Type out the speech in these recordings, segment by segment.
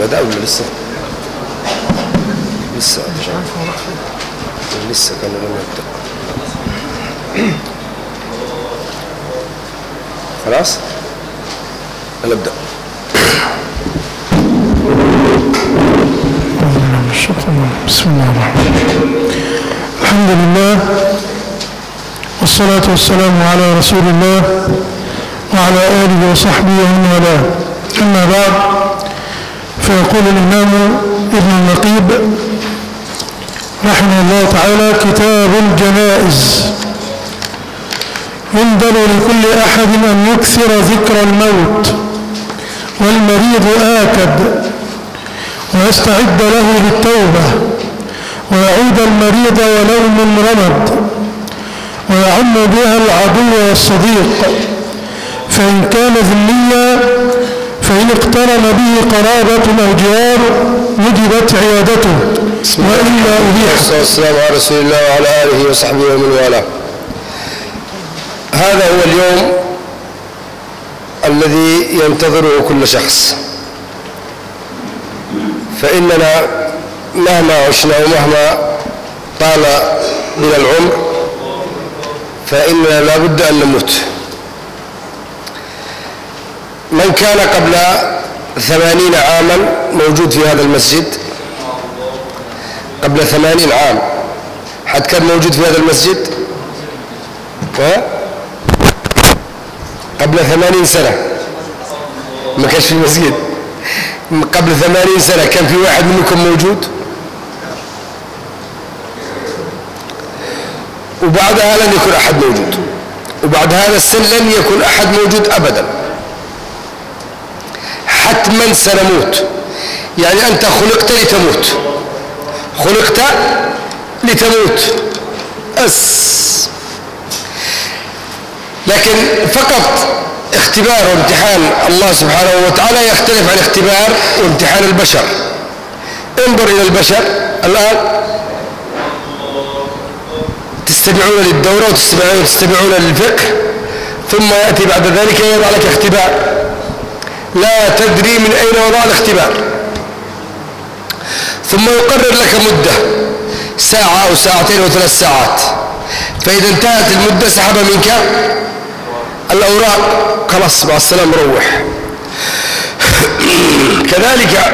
بدأ ولا لسه؟ لسه كان لم يبدأ. خلاص؟ نبدأ. بسم الله الرحمن الرحيم. الحمد لله والصلاة والسلام على رسول الله وعلى آله وصحبه ومن والاه. أما بعد، فيقول الإمام ابن النقيب رحمه الله تعالى: كتاب الجنائز. ينبغي لكل أحد أن يكثر ذكر الموت، والمريض آكد، ويستعد له بالتوبة، ويعود المريض ولو من رمد، ويعم بها العدو والصديق، فإن كان ذميا فإن اقترن به قرابة أو جوار وجبت عيادته، وإلا أبيح. والسلام على رسول الله وعلى آله وصحبه ومن والاه. هذا هو اليوم الذي ينتظره كل شخص، فإننا مهما عشنا ومهما طال بنا العمر فإننا لا بد أن نموت. من كان قبل 80 عاما موجود في هذا المسجد، قبل 80 عام حد كان موجود في هذا المسجد؟ قبل 80 سنة ما كانش في المسجد. قبل 80 سنة كان في واحد منكم موجود؟ وبعد هذا لن يكون أحد موجود، وبعد هذا السن لن يكون أحد موجود أبدا. حتما سنموت، يعني أنت خلقت لتموت، خلقت لتموت بس. لكن فقط اختبار وامتحان الله سبحانه وتعالى يختلف عن اختبار وامتحان البشر. انظر إلى البشر الآن، تستمعون للدورة وتستمعون للفقه، ثم يأتي بعد ذلك يضع لك اختبار لا تدري من أين وضع الاختبار، ثم يقرر لك مدة ساعة أو ساعتين أو 3 ساعات، فإذا انتهت المدة سحب منك الأوراق، خلاص مع السلامة روح. كذلك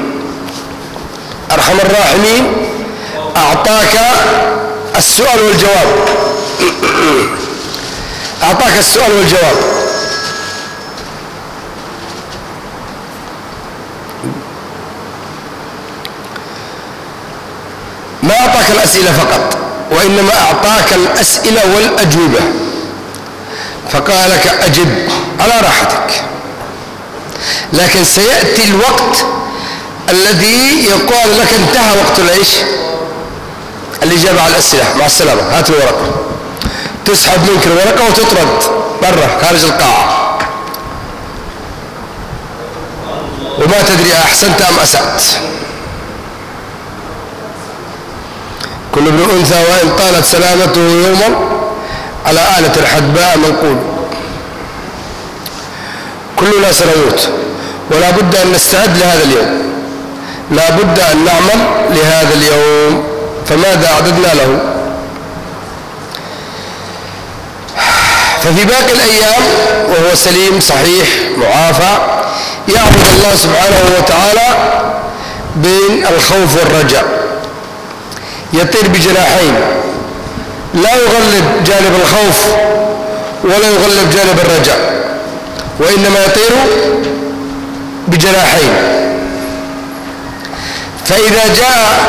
أرحم الراحمين أعطاك السؤال والجواب، أعطاك السؤال والجواب. ما أعطاك الأسئلة فقط، وإنما أعطاك الأسئلة والأجوبة، فقال لك أجب على راحتك. لكن سيأتي الوقت الذي يقال لك انتهى وقت العيش، الإجابة على الأسئلة، مع السلامة، هات الورقة. تسحب منك الورقة وتطرد برا خارج القاعة، وما تدري أحسنت أم أسأت. كل ابن أنثى وإن طالت سلامته يوما على آلة الحدباء منقول. كلنا سنموت، ولا بد أن نستعد لهذا اليوم، لا بد أن نعمل لهذا اليوم. فماذا أعددنا له؟ ففي باقي الأيام وهو سليم صحيح معافى يعرف الله سبحانه وتعالى بين الخوف والرجاء، يطير بجناحين، لا يغلب جانب الخوف ولا يغلب جانب الرجاء، وإنما يطير بجناحين. فإذا جاء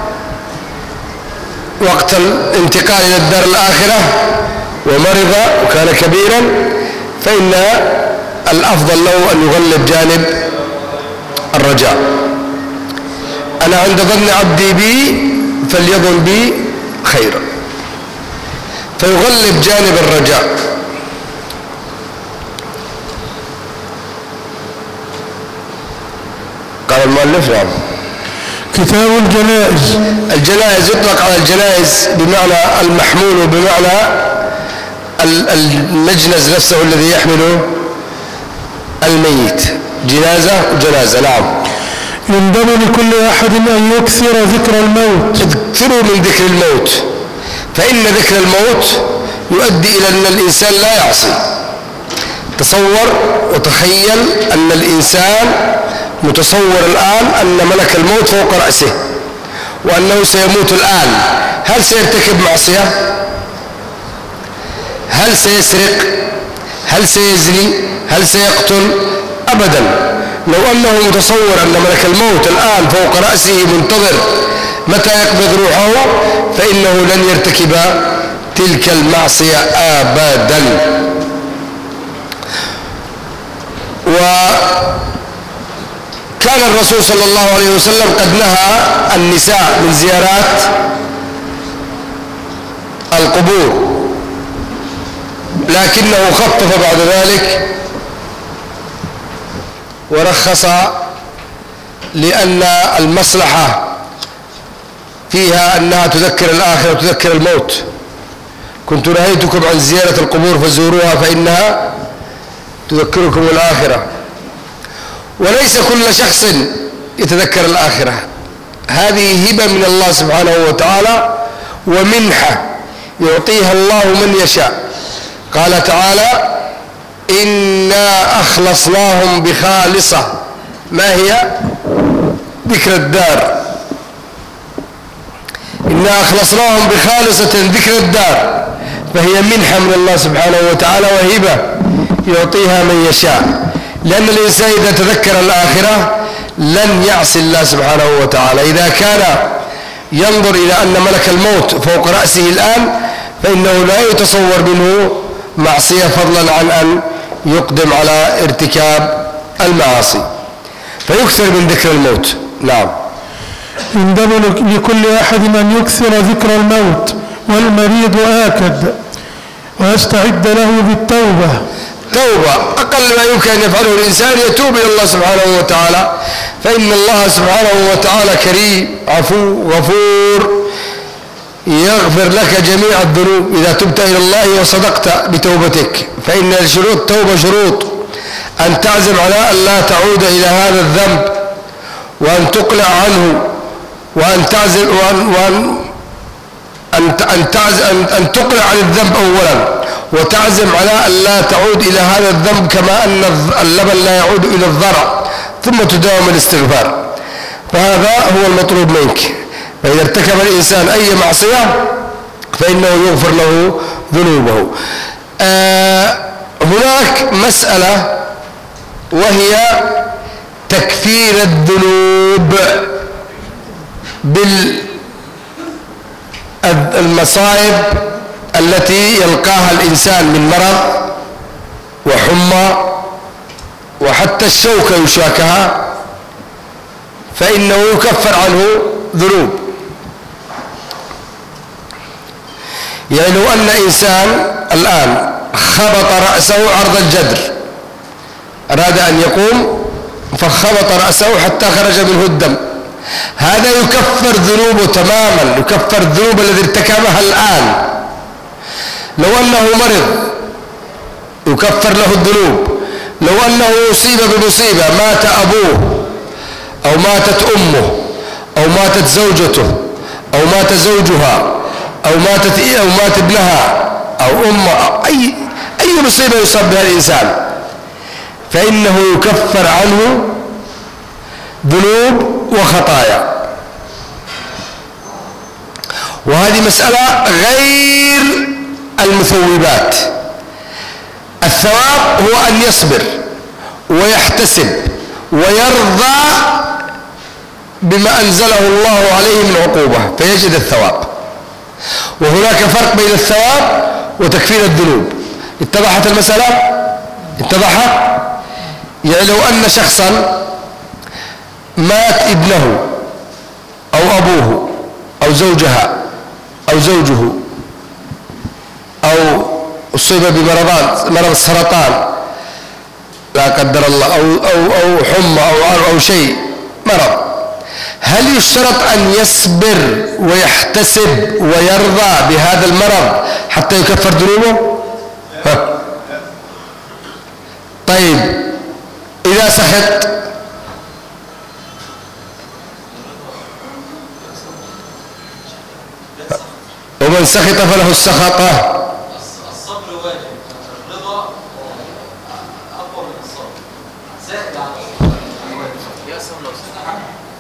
وقت الانتقال إلى الدار الآخرة ومرض وكان كبيرا، فإن الأفضل له أن يغلب جانب الرجاء. أنا عند ظن عبدي بي فليظن بي خيرا، فيغلب جانب الرجاء. قال المؤلف: نعم. كتاب الجنائز. الجنائز يطلق على الجنائز بمعنى المحمول وبمعنى المجنز نفسه الذي يحمل الميت، جنازة وجنازة. نعم. يندب لكل أحد أن يكثر ذكر الموت. اكثروا من ذكر الموت، فإن ذكر الموت يؤدي إلى أن الإنسان لا يعصي. تصور وتخيل أن الإنسان متصور الآن أن ملك الموت فوق رأسه وأنه سيموت الآن، هل سيرتكب معصية؟ هل سيسرق؟ هل سيزني؟ هل سيقتل؟ أبدا. لو أنه متصور أن ملك الموت الآن فوق رأسه منتظر متى يقبض روحه فإنه لن يرتكب تلك المعصية أبدا. وكان الرسول صلى الله عليه وسلم قد نهى النساء من زيارات القبور، لكنه خفف بعد ذلك ورخص لأن المصلحة فيها أنها تذكر الآخرة وتذكر الموت. كنت نهيتكم عن زيارة القبور فزوروها فإنها تذكركم الآخرة. وليس كل شخص يتذكر الآخرة، هذه هبة من الله سبحانه وتعالى ومنحة يعطيها الله من يشاء. قال تعالى: إنا أخلصناهم بخالصة، ما هي؟ ذكر الدار. إنا أخلصناهم بخالصة ذكر الدار، فهي منحة من الله سبحانه وتعالى وهبة يعطيها من يشاء، لأن الإنسان إذا تذكر الآخرة لن يعصي الله سبحانه وتعالى. إذا كان ينظر إلى أن ملك الموت فوق رأسه الآن فإنه لا يتصور منه معصية فضلا عن أن يقدم على ارتكاب المعاصي، فيكثر من ذكر الموت. نعم. يندب لكل أحد أن يكثر ذكر الموت، والمريض آكد، ويستعد له بالتوبة. توبة أقل ما يمكن أن يفعله الإنسان يتوب إلى الله سبحانه وتعالى، فإن الله سبحانه وتعالى كريم عفو غفور يغفر لك جميع الذنوب إذا تبت إلى الله وصدقت بتوبتك. فإن شروط التوبة شروط: أن تعزم على أن لا تعود إلى هذا الذنب، وأن تقلع عنه، وأن تعزم أن تقلع عن الذنب أولا، وتعزم على أن لا تعود إلى هذا الذنب كما أن اللبن لا يعود إلى الضرع، ثم تداوم الاستغفار. فهذا هو المطلوب منك. فإذا ارتكب الإنسان أي معصية فإنه يغفر له ذنوبه. هناك مسألة وهي تكفير الذنوب بالمصائب التي يلقاها الإنسان من مرض وحمى وحتى الشوكة يشاكها، فإنه يكفر عنه ذنوب. يعني لو أن إنسان الآن خبط رأسه عرض الجدر، أراد أن يقوم فخبط رأسه حتى خرج منه الدم، هذا يكفر ذنوبه تماما، يكفر الذنوب التي ارتكبها الآن. لو أنه مرض يكفر له الذنوب. لو أنه أصيب بمصيبة، مات أبوه أو ماتت أمه أو ماتت زوجته أو مات زوجها أو مات ابنها أو أمه أو أي مصيبة يصاب بها الإنسان، فإنه يكفر عنه ذنوب وخطايا. وهذه مسألة غير المثوبات. الثواب هو أن يصبر ويحتسب ويرضى بما أنزله الله عليه من عقوبة فيجد الثواب. وهناك فرق بين الثواب وتكفير الذنوب. اتضحت المسألة؟ اتضحت؟ يعني لو أن شخصا مات ابنه أو أبوه أو زوجها أو زوجه أو أصيب مرض السرطان لا قدر الله أو حمى أو شيء مرض، هل يشترط أن يصبر ويحتسب ويرضى بهذا المرض حتى يكفر ذنوبه؟ طيب إذا سخط سخط فله السخطة. الصبر واجب، الرضا أقوى من الصبر، زائد على الواجب. يأسم لو سمح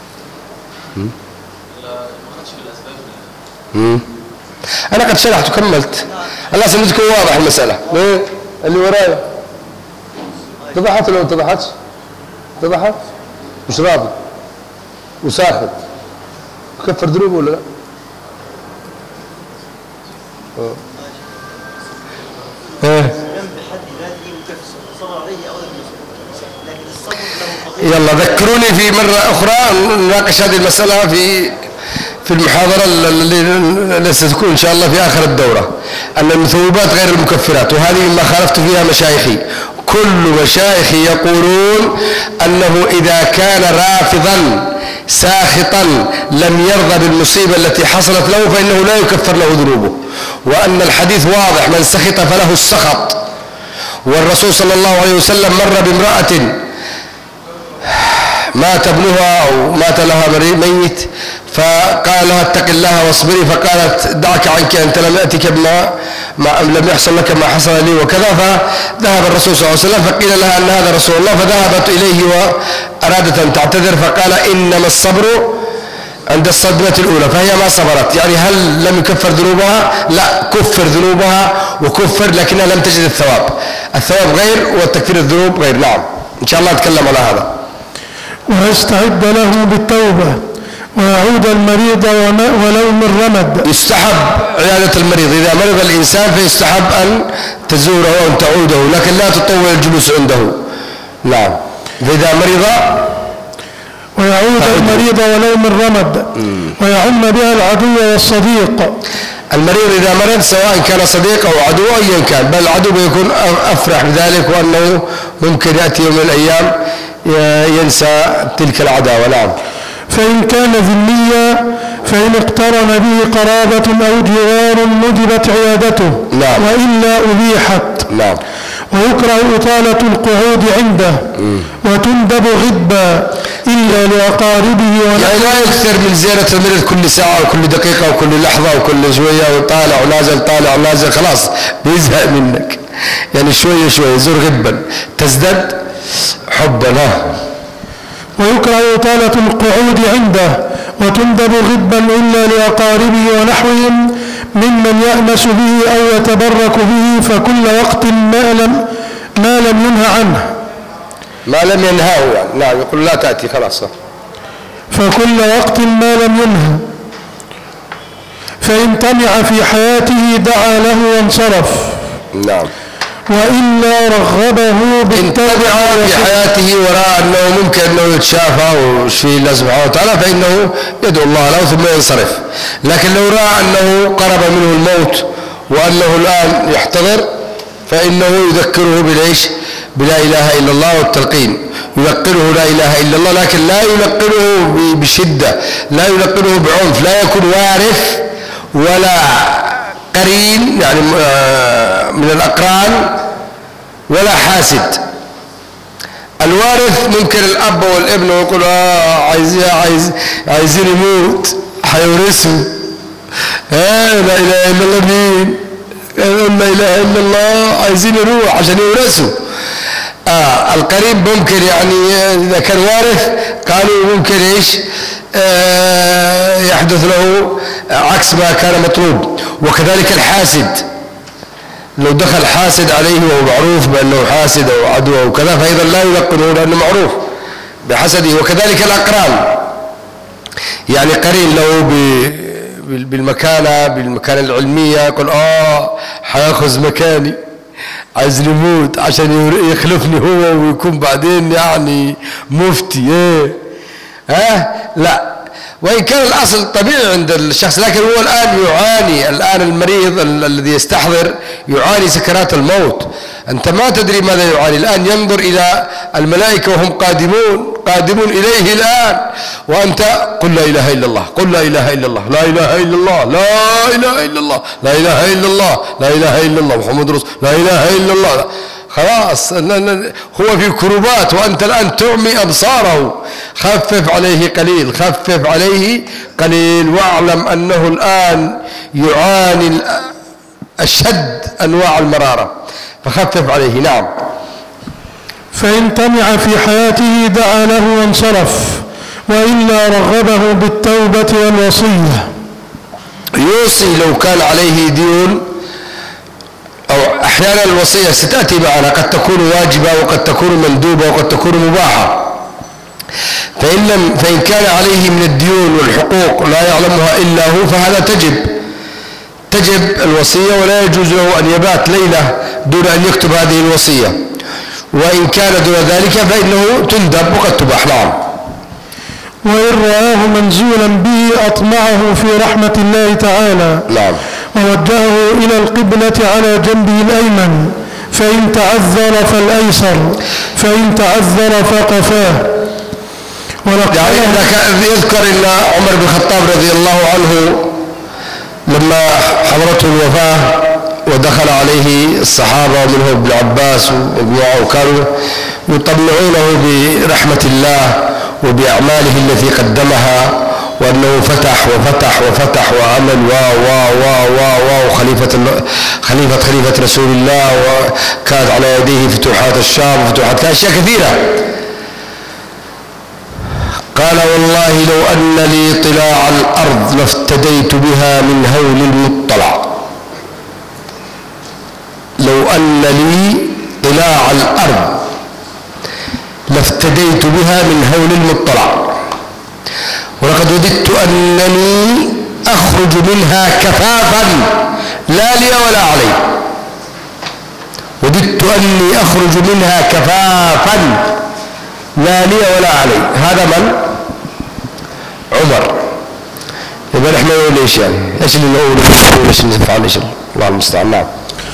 لا ما خدش بالأسباب. أنا قد شرحت وكملت. الله سمعتكم واضح المسألة. ليه؟ اللي ورايا اتضحت ولا ما اتضحتش؟ اتضحت؟ مش راضي وساخط كفر ذنوبه ولا لا؟ يلا ذكروني في مرة أخرى نناقش هذه المسألة في المحاضرة التي ستكون إن شاء الله في آخر الدورة، أن المثوبات غير المكفرات، وهذه مما خالفت فيها مشايخي. كل مشايخي يقولون أنه إذا كان رافضا ساخطا لم يرضى بالمصيبة التي حصلت له فإنه لا يكفر له ذنوبه، وأن الحديث واضح: من سخط فله السخط. والرسول صلى الله عليه وسلم مر بامرأة مات ابنها أو مات لها ميت، فقال لها اتق الله واصبري، فقالت دعك عنك أنت لم يأتك لم يحصل لك ما حصل لي وكذا. فذهب الرسول صلى الله عليه وسلم فقيل لها أن هذا رسول الله، فذهبت إليه وأرادت أن تعتذر، فقال إنما الصبر عند الصدمة الأولى، فهي ما صبرت. يعني هل لم يكفر ذنوبها؟ لا، كفر ذنوبها وكفر، لكنها لم تجد الثواب غير، والتكفير الذنوب غير. نعم إن شاء الله نتكلم على هذا. ويستعد له بالتوبة ويعود المريض ولو من رمد. يستحب عيادة المريض، إذا مرض الإنسان فيستحب أن تزوره وأن تعوده، لكن لا تطول الجلوس عنده. نعم. فإذا مرض ويعود المريض ولو من رمد ويعم بها العدو والصديق. المريض إذا مرض سواء كان صديق أو عدو أيا كان، بل العدو بيكون أفرح بذلك، وأنه ممكن يأتي يوم من الأيام ينسى تلك العداوة. نعم. فإن كان ذميا فإن اقترن به قرابة أو جوار ندبت عيادته. نعم. وإلا أبيحت. نعم. ويكره إطالة القعود عنده وتندب غبا إلا لأقاربه. يعني لا يكثر من زيارة المريض كل ساعة وكل دقيقة وكل لحظة وكل شوية وطالع ونازل طالع ونازل، خلاص بيزهق منك. يعني شوية شوية زر غبا تزداد حبا. ويكره إطالة القعود عنده وتندب غبا إلا لأقاربه ونحوهم ممن يأنس به أو يتبرك به، فكل وقت ما لم ينهى عنه. ما لم ينهاه يعني. نعم، يقول لا تأتي خلاص. فكل وقت ما لم ينهى. فإن طمع في حياته دعا له وانصرف. نعم. وإلا رغبه بالتبع في حياته ورأى أنه ممكن أنه يتشافى وشيء الله سبحانه وتعالى فإنه يدعو الله له ثم ينصرف. لكن لو رأى أنه قرب منه الموت وأنه الآن يحتضر فإنه يذكره بالعيش بلا إله إلا الله والتلقين، يلقنه لا إله إلا الله، لكن لا يلقنه بشدة، لا يلقنه بعنف، لا يكون وارث ولا قرين يعني من الأقران ولا حاسد. الوارث ممكن الأب والابن يقول عايزين يموت حيورثوا، لا إله إلا الله، مين لا إله إلا الله، عايزين يروح عشان يورثوا. القريب ممكن يعني إذا كان وارث قالوا ممكن إيش يحدث له عكس ما كان مطلوب. وكذلك الحاسد، لو دخل حاسد عليه وهو معروف بأنه حاسد أو عدو أو كذا فإذا لا يلقنه لأنه معروف بحسده. وكذلك الأقران، يعني قرين له بالمكانة العلمية يقول حياخذ مكاني، عايز يموت عشان يخلفني هو ويكون بعدين يعني مفتي. لا، وإن كان الأصل طبيعي عند الشخص، لكن هو الآن يعاني، الآن المريض الذي يستحضر يعاني سكرات الموت، أنت ما تدري ماذا يعاني. الآن ينظر إلى الملائكة وهم قادمون إليه الآن، وأنت قل لا إله إلا الله، قل لا إله إلا الله، لا إله إلا الله، لا إله إلا الله، لا إله إلا الله، لا إله إلا الله محمد رسول، لا إله إلا الله. خلاص هو في كربات وأنت الآن تعمي أبصاره. خفف عليه قليل، خفف عليه قليل، واعلم أنه الآن يعاني أشد أنواع المرارة، فخفف عليه. نعم. فإن طمع في حياته دعا له وانصرف، وإلا رغبه بالتوبة والوصية. يوصي لو كان عليه ديون، أو أحيانا الوصية ستأتي معنا، قد تكون واجبة وقد تكون مندوبة وقد تكون مباحة. فإن كان عليه من الديون والحقوق لا يعلمها إلا هو، فهذا تجب الوصية، ولا يجوز له أن يبات ليلة دون أن يكتب هذه الوصية. وإن كان دون ذلك فإنه تندب وقد تباح. نعم. وإن رآه منزولا به أطمعه في رحمة الله تعالى. نعم. ووجهه إلى القبلة على جنبه الأيمن، فإن تعذر فالأيسر، فإن تعذر فقفاه. يعني يذكر أن عمر بن الخطاب رضي الله عنه لما حضرته الوفاة ودخل عليه الصحابة ومنهم ابن عباس وكانوا يطمعونه برحمة الله وبأعماله التي قدمها، وأنه فتح وعمل خليفة رسول الله، وكانت على يديه فتوحات الشام وفتوحات أشياء كثيرة. قال والله لو أن لي طلاع الأرض لافتديت بها من هول المطلع. لو أن لي طلاع الأرض لافتديت بها من هول المطلع، ولقد وددت أنني أخرج منها كفافا لا لي ولا علي. وددت أني أخرج منها كفافا لا لي ولا علي. هذا من؟ عمر. يبقى نحن نقول ايش يعني؟ ايش اللي نقول وايش اللي نفعل؟ ايش الله المستعان. نعم.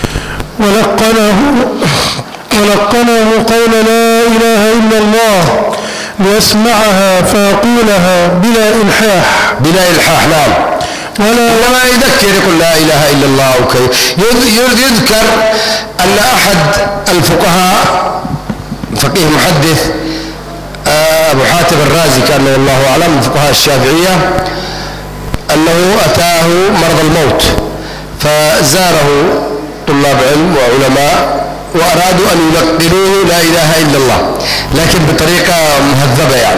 ولقنه قول لا إله إلا الله ليسمعها فيقولها بلا إلحاح. نعم. ولا يذكر يقول لا إله إلا الله. يذكر أن أحد الفقهاء فقيه محدث أبو حاتم الرازي كان والله أعلم من فقهاء الشافعية، أنه أتاه مرض الموت فزاره طلاب علم وعلماء وأرادوا أن يلقنوه لا إله إلا الله، لكن بطريقة مهذبة. يعني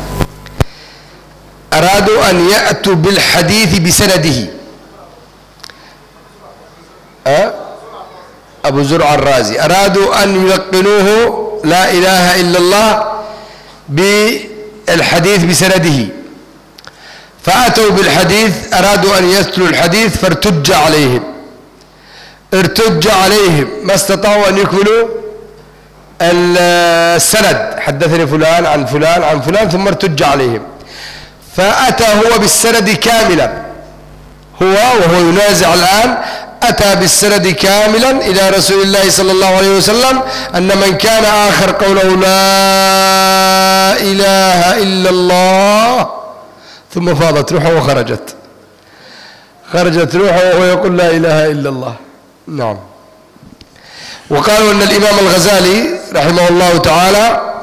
أرادوا أن يأتوا بالحديث بسنده. أبو زرع الرازي أرادوا أن يلقنوه لا إله إلا الله بالحديث بسنده، فأتوا بالحديث، أرادوا أن يتلوا الحديث فارتج عليهم ما استطاعوا أن يكملوا السند. حدثني فلان عن فلان عن فلان ثم ارتج عليهم، فأتى هو بالسند كاملا، وهو ينازع الآن، أتى بالسند كاملا إلى رسول الله صلى الله عليه وسلم أن من كان آخر قوله لا إله إلا الله ثم فاضت روحه وخرجت روحه وهو يقول لا إله إلا الله. نعم. وقالوا أن الإمام الغزالي رحمه الله تعالى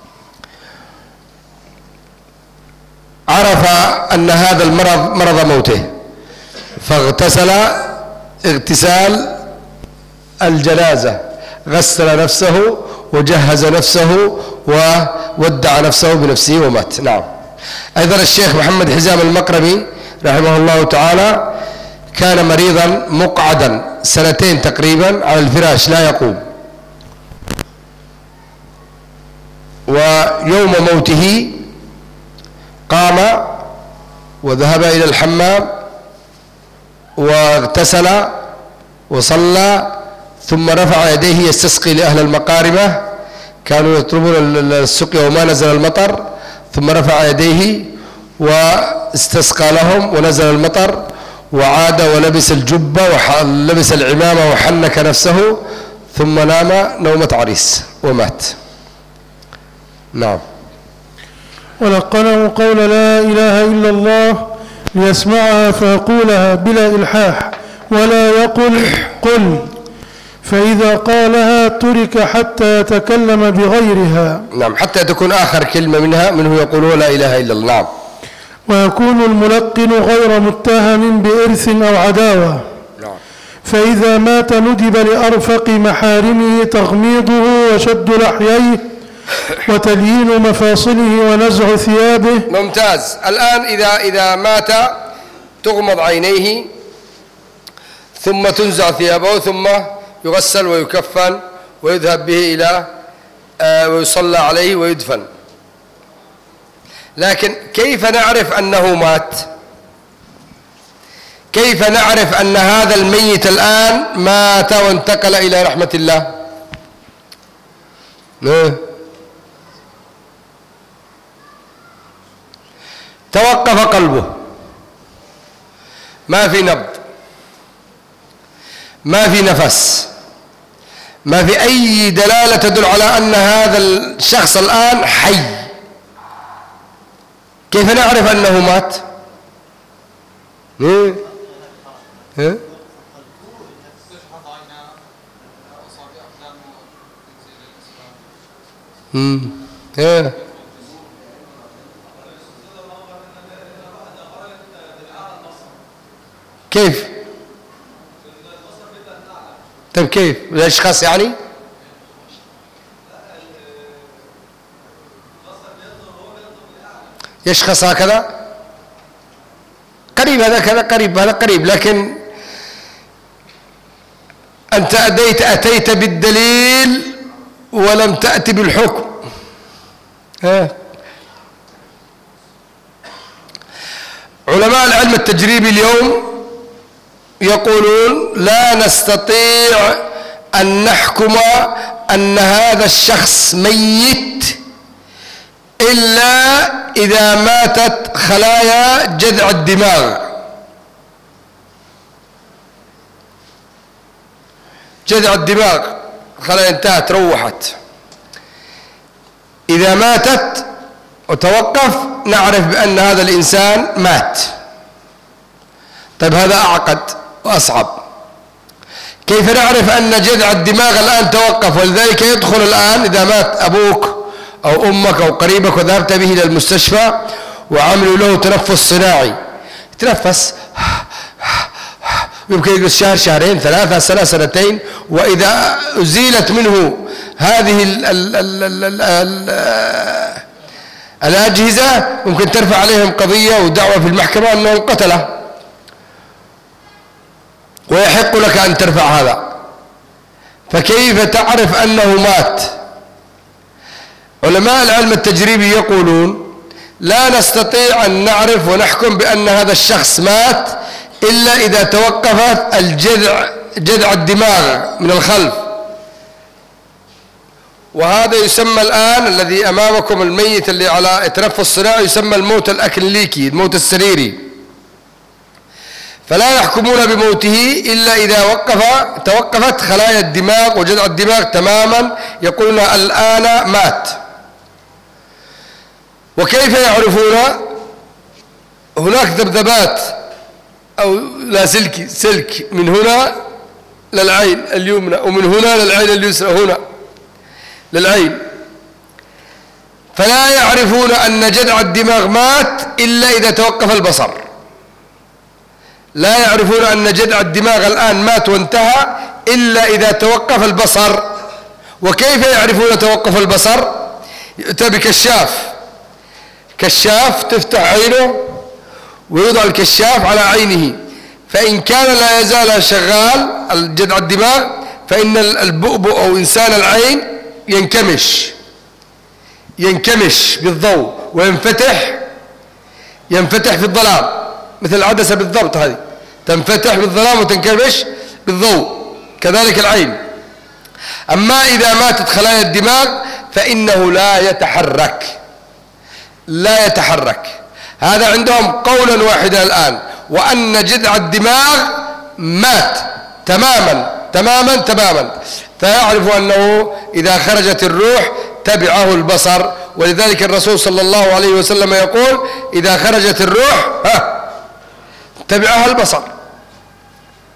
عرف أن هذا المرض مرض موته فاغتسل اغتسال الجنازة، غسل نفسه وجهز نفسه وودع نفسه بنفسه ومات. نعم. أيضا الشيخ محمد حزام المقرمي رحمه الله تعالى كان مريضا مقعدا 2 تقريبا على الفراش لا يقوم، ويوم موته قام وذهب إلى الحمام واغتسل وصلى، ثم رفع يديه يستسقي لأهل المقاربة، كانوا يطلبون السقيا وما نزل المطر، ثم رفع يديه واستسقى لهم ونزل المطر، وعاد ولبس الجبة ولبس العمامة وحنك نفسه، ثم نام نومة عريس ومات. نعم. ولقنه قول لا إله إلا الله ليسمعها فيقولها بلا إلحاح، ولا يقل قل، فإذا قالها ترك حتى يتكلم بغيرها. نعم، حتى تكون آخر كلمة منه يقول لا إله إلا الله. نعم. ويكون الملقن غير متهم بإرث أو عداوة. نعم. فإذا مات ندب لأرفق محارمه تغميضه وشد لحييه وتليين مفاصله ونزع ثيابه. ممتاز. الآن إذا مات تغمض عينيه ثم تنزع ثيابه ثم يغسل ويكفن ويذهب به إلى ويصلى عليه ويدفن. لكن كيف نعرف أنه مات؟ كيف نعرف أن هذا الميت الآن مات وانتقل إلى رحمة الله؟ توقف قلبه، ما في نبض، ما في نفس، ما في أي دلالة تدل على أن هذا الشخص الآن حي. كيف نعرف أنه مات؟ كيف؟ طيب كيف؟ الأشخاص يعني؟ يشخص هكذا؟ قريب، هذا كذا قريب، هذا قريب، لكن أنت أتيت بالدليل ولم تأتي بالحكم. علماء العلم التجريبي اليوم يقولون لا نستطيع أن نحكم أن هذا الشخص ميت إلا إذا ماتت خلايا جذع الدماغ. جذع الدماغ خلايا انتهت، روحت. إذا ماتت وتوقف نعرف بأن هذا الإنسان مات. طيب هذا أعقد وأصعب. كيف نعرف أن جذع الدماغ الآن توقف؟ ولذلك يدخل الآن إذا مات أبوك أو أمك أو قريبك وذهبت به إلى المستشفى وعملوا له تنفس صناعي، يتنفس يمكن يجلس شهر، شهرين، 3 سنة، سنتين، وإذا أزيلت منه هذه الأجهزة ممكن ترفع عليهم قضية ودعوة في المحكمة أنه قتله، ويحق لك أن ترفع هذا. فكيف تعرف أنه مات؟ علماء العلم التجريبي يقولون لا نستطيع أن نعرف ونحكم بأن هذا الشخص مات إلا إذا توقفت جذع الدماغ من الخلف. وهذا يسمى الآن الذي أمامكم الميت اللي على تنفس صناعي يسمى الموت الأكلينيكي، الموت السريري. فلا يحكمون بموته إلا إذا توقفت خلايا الدماغ وجذع الدماغ تماما، يقولون الآن مات. وكيف يعرفون؟ هناك ذبذبات أو لا سلك من هنا للعين اليمنى ومن هنا للعين اليسرى، هنا للعين. فلا يعرفون أن جذع الدماغ مات إلا إذا توقف البصر. لا يعرفون أن جذع الدماغ الآن مات وانتهى إلا إذا توقف البصر. وكيف يعرفون توقف البصر؟ يؤتى بكشاف، كشاف تفتح عينه ويوضع الكشاف على عينه، فإن كان لا يزال شغال جذع الدماغ فإن البؤبؤ أو إنسان العين ينكمش بالضوء وينفتح في الظلام، مثل العدسة بالضبط، هذه تنفتح بالظلام وتنكمش بالضوء، كذلك العين. أما إذا ماتت خلايا الدماغ فإنه لا يتحرك. هذا عندهم قولا واحدا الآن، وأن جذع الدماغ مات تماما. فيعرف أنه إذا خرجت الروح تبعه البصر. ولذلك الرسول صلى الله عليه وسلم يقول إذا خرجت الروح تبعها البصر.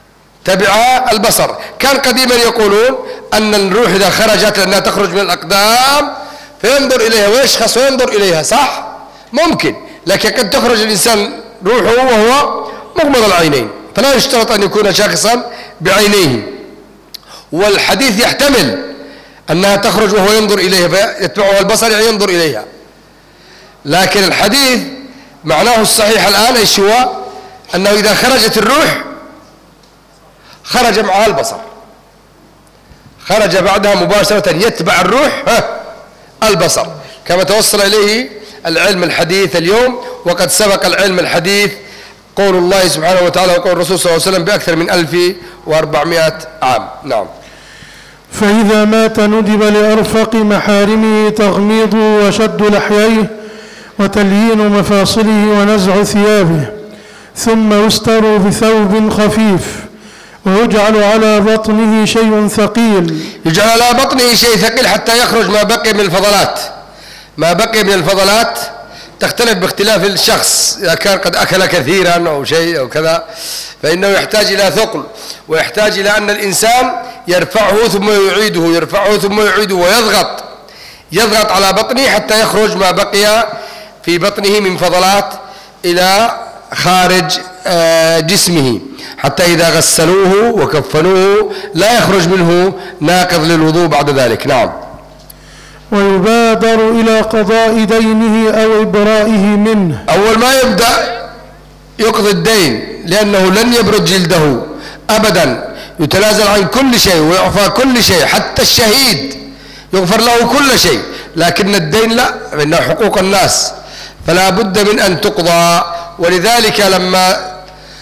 تبع البصر. كان قديما يقولون أن الروح إذا خرجت لأنها تخرج من الأقدام فينظر إليها ويشخص وينظر إليها، صح؟ ممكن، لكن قد تخرج الإنسان روحه وهو مغمض العينين، فلا يشترط أن يكون شاخصا بعينيه. والحديث يحتمل أنها تخرج وهو ينظر إليها فيتبعها البصر يعني ينظر إليها، لكن الحديث معناه الصحيح الآن إيش هو؟ أنه إذا خرجت الروح خرج معها البصر، خرج بعدها مباشرة يتبع الروح البصر، كما توصل إليه العلم الحديث اليوم. وقد سبق العلم الحديث قول الله سبحانه وتعالى وقول الرسول صلى الله عليه وسلم بأكثر من 1400 عام. نعم. فإذا مات ندب لأرفق محارمه تغميضه وشد لحييه وتليين مفاصله ونزع ثيابه، ثم يستر بثوب خفيف ويجعل على بطنه شيء ثقيل. يجعل على بطنه شيء ثقيل حتى يخرج ما بقي من الفضلات. ما بقي من الفضلات تختلف باختلاف الشخص، إذا كان قد أكل كثيرا أو شيء أو كذا فإنه يحتاج إلى ثقل، ويحتاج إلى أن الإنسان يرفعه ثم يعيده، يرفعه ثم يعيده، يضغط على بطنه حتى يخرج ما بقي في بطنه من فضلات إلى خارج جسمه، حتى إذا غسلوه وكفنوه لا يخرج منه ناقض للوضوء بعد ذلك. نعم. ويبادر إلى قضاء دينه أو إبرائه منه. أول ما يبدأ يقضي الدين، لأنه لن يبرد جلده أبدا، يتنازل عن كل شيء ويعفى كل شيء، حتى الشهيد يغفر له كل شيء، لكن الدين لا، فإنه حقوق الناس فلا بد من أن تقضى. ولذلك لما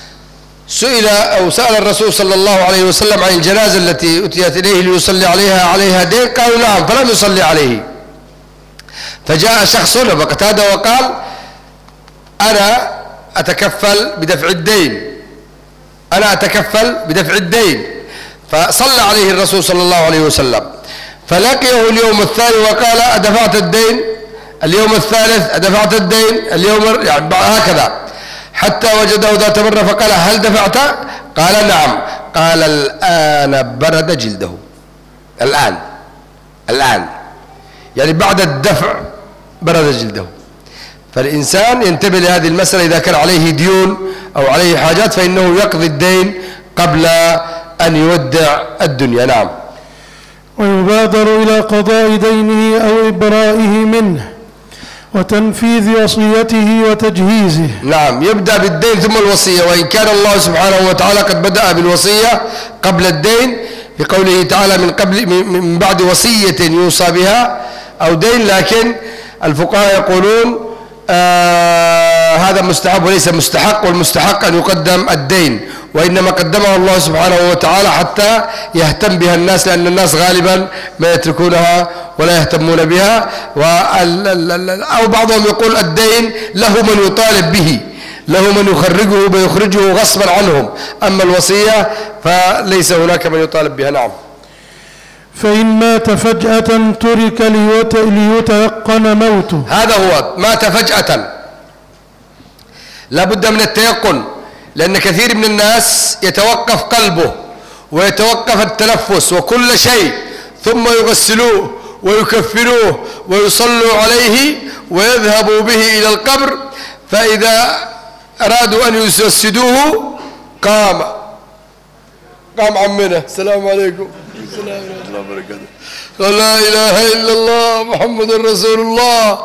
سأل الرسول صلى الله عليه وسلم عن الجنازة التي أتيت إليه ليصلي عليها دين، قالوا نعم، فلم يصلي عليه. فجاء شخص وقتادة وقال أنا أتكفل بدفع الدين، أنا أتكفل بدفع الدين، فصلى عليه الرسول صلى الله عليه وسلم. فلقيه اليوم الثاني وقال أدفعت الدين؟ اليوم الثالث أدفعت الدين؟ اليوم يعني هكذا، حتى وجده ذات مرة فقال هل دفعت؟ قال نعم. قال الآن برد جلده، الآن يعني بعد الدفع برد جلده. فالإنسان ينتبه لهذه المسألة، إذا كان عليه ديون أو عليه حاجات فإنه يقضي الدين قبل أن يودع الدنيا. نعم. ويبادر إلى قضاء دينه أو إبرائه منه وتنفيذ وصيته وتجهيزه. نعم، يبدأ بالدين ثم الوصية، وإن كان الله سبحانه وتعالى قد بدأ بالوصية قبل الدين في قوله تعالى من بعد وصية يوصى بها أو دين، لكن الفقهاء يقولون هذا مستحب وليس مستحق، والمستحق أن يقدم الدين، وإنما قدمه الله سبحانه وتعالى حتى يهتم بها الناس، لأن الناس غالبا ما يتركونها ولا يهتمون بها. أو بعضهم يقول الدين له من يطالب به، له من يخرجه غصبا عنهم، أما الوصية فليس هناك من يطالب بها. نعم. فإن مات فجأة ترك ليتيقن موته. هذا هو، مات فجأة لا بد من التيقن، لأن كثير من الناس يتوقف قلبه ويتوقف التنفس وكل شيء، ثم يغسلوه ويكفنوه ويصلوا عليه ويذهبوا به إلى القبر، فإذا أرادوا أن يسجدوه قام عمنا السلام عليكم السلام ورحمة الله وبركاته، قال لا إله إلا الله محمد رسول الله.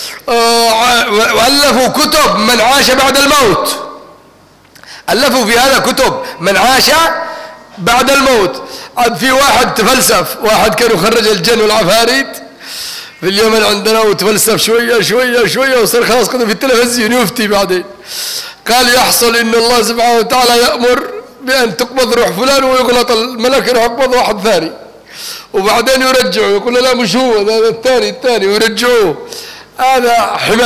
وألفوا كتب من عاش بعد الموت، ألفوا في هذا كتب من عاش بعد الموت. في واحد تفلسف، واحد كان يخرج الجن والعفاريت في اليمن عندنا وتفلسف شوية وصار خلاص كده في التلفزيون يفتي. بعدين قال يحصل إن الله سبحانه وتعالى يأمر بأن تقبض روح فلان ويغلط الملك يروح يقبض واحد ثاني، وبعدين يرجعه يقول لا مش هو هذا الثاني ويرجعوه. هذا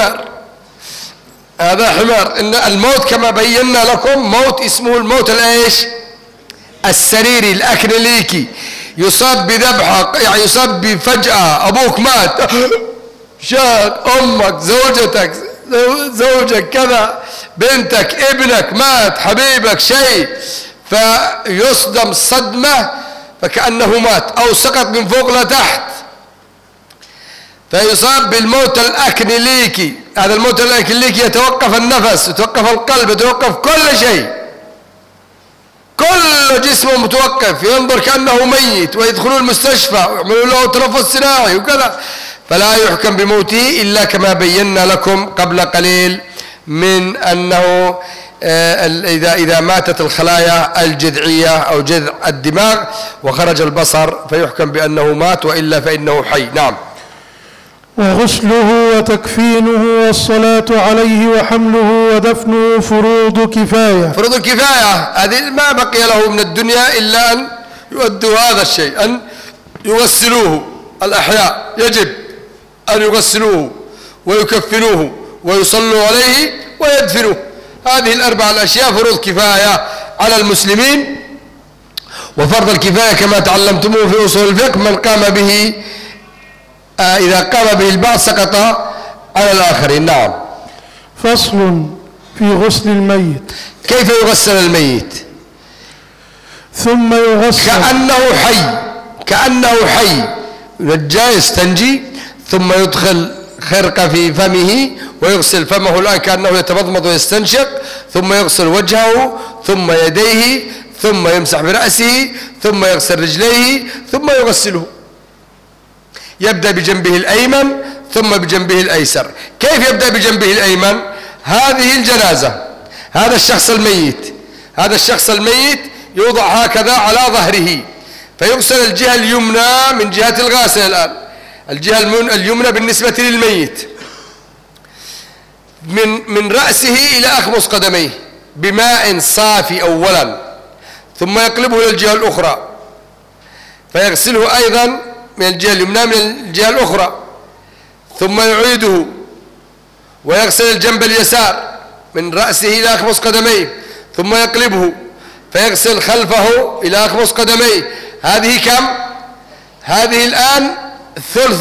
حمار. إن الموت كما بينا لكم موت اسمه الموت السريري الأكلينيكي، يصاب بذبحة، يعني يصاب بفجأة، أبوك مات، شاك، أمك، زوجك كذا، بنتك، ابنك مات، حبيبك شيء، فيصدم صدمة فكأنه مات أو سقط من فوق لتحت، فيصاب بالموت الأكليكي. هذا الموت الأكليكي يتوقف النفس، يتوقف القلب، يتوقف كل شيء، كل جسمه متوقف، ينظر كأنه ميت، ويدخلون المستشفى ويعملوا له تنفس صناعي وكذا. فلا يحكم بموته إلا كما بينا لكم قبل قليل من أنه إذا ماتت الخلايا الجذعية أو جذع الدماغ وخرج البصر فيحكم بأنه مات، وإلا فإنه حي. نعم. وغسله وتكفينه والصلاة عليه وحمله ودفنه فروض كفاية. فروض الكفاية هذه ما بقي له من الدنيا إلا أن يؤدوا هذا الشيء، أن يغسلوه. الأحياء يجب أن يغسلوه ويكفنوه ويصلوا عليه ويدفنوه. هذه الأربع الأشياء فروض كفاية على المسلمين. وفرض الكفاية كما تعلمتموه في أصول الفقه من قام به إذا قام به البعض سقط على الآخرين. نعم. فصل في غسل الميت. كيف يغسل الميت؟ ثم يغسل كأنه حي ينجى، يستنجي، ثم يدخل خرقة في فمه ويغسل فمه الآن كأنه يتمضمض ويستنشق، ثم يغسل وجهه ثم يديه ثم يمسح برأسه ثم يغسل رجليه ثم يغسله. يبدأ بجنبه الأيمن ثم بجنبه الأيسر. كيف يبدأ بجنبه الأيمن؟ هذه الجنازة، هذا الشخص الميت يوضع هكذا على ظهره، فيغسل الجهة اليمنى من جهة الغاسل. الآن الجهة اليمنى بالنسبة للميت من رأسه إلى أخمص قدميه بماء صافي أولا، ثم يقلبه إلى الجهة الأخرى فيغسله أيضا من الجهة اليمنى من الجهة الأخرى، ثم يعيده ويغسل الجنب اليسار من رأسه إلى أخمص قدميه، ثم يقلبه فيغسل خلفه إلى أخمص قدميه. هذه كم؟ هذه الآن ثلث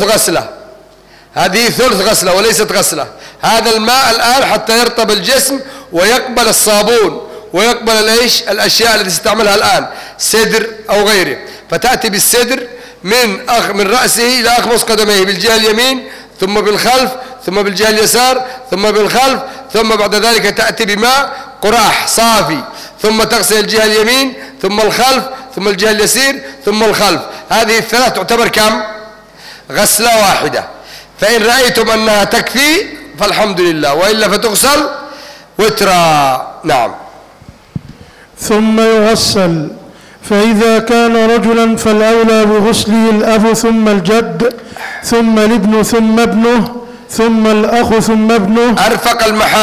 غسلة، وليست غسلة. هذا الماء الآن حتى يرطب الجسم ويقبل الصابون ويقبل الأشياء التي تستعملها الآن، سدر أو غيره. فتأتي بالسدر من رأسه إلى أخمص قدميه بالجهة اليمين، ثم بالخلف، ثم بالجهة اليسار، ثم بالخلف، ثم بعد ذلك تأتي بماء قراح صافي، ثم تغسل الجهة اليمين، ثم الخلف، ثم الجهة اليسير، ثم الخلف. هذه الثلاث تعتبر كم؟ غسلة واحدة. فإن رأيتم أنها تكفي فالحمد لله، وإلا فتغسل وترى. نعم. ثم يغسل، فإذا كان رجلا فالأولى بغسله الأب ثم الجد ثم الابن ثم ابنه ثم الأخ ثم ابنه. أرفق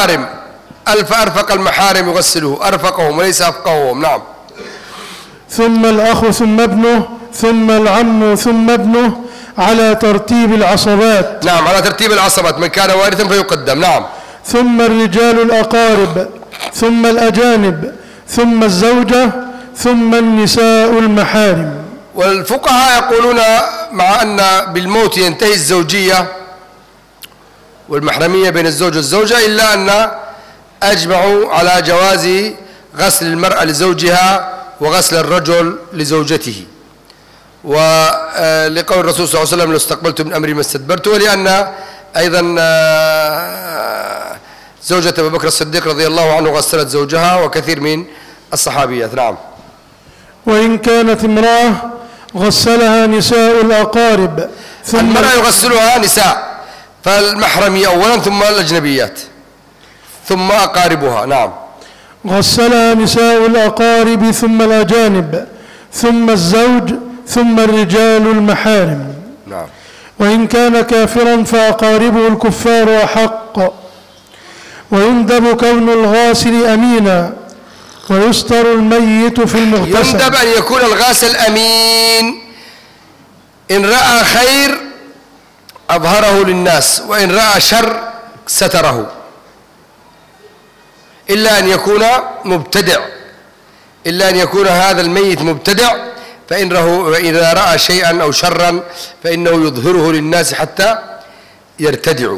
المحارم يغسله، أرفقهم وليس أفقههم. نعم. ثم الأخ ثم ابنه ثم العم ثم ابنه على ترتيب العصبات. نعم، على ترتيب العصبات، من كان وارثا فيقدم. نعم. ثم الرجال الأقارب ثم الأجانب ثم الزوجة ثم النساء المحارم. والفقهاء يقولون مع أن بالموت ينتهي الزوجية والمحرمية بين الزوج والزوجة، إلا أن أجمعوا على جواز غسل المرأة لزوجها وغسل الرجل لزوجته، ولقول الرسول صلى الله عليه وسلم لو استقبلت من أمري ما استدبرت، ولأن أيضا زوجة أبي بكر الصديق رضي الله عنه غسلت زوجها وكثير من الصحابيات. نعم. وإن كانت امرأة غسلها نساء الأقارب. المرأة يغسلها نساء، فالمحرمية أولا ثم الأجنبيات ثم أقاربها. نعم. غسلها نساء الأقارب ثم الأجانب ثم الزوج ثم الرجال المحارم. نعم. وإن كان كافرا فأقاربه الكفار أحق. ويندب كون الغاسل أمينا ويستر الميت في المغتسل. يندب أن يكون الغاسل أمين، إن رأى خير أظهره للناس، وإن رأى شر ستره، إلا أن يكون هذا الميت مبتدع، فإذا رأى شيئا أو شرا فإنه يظهره للناس حتى يرتدعوا.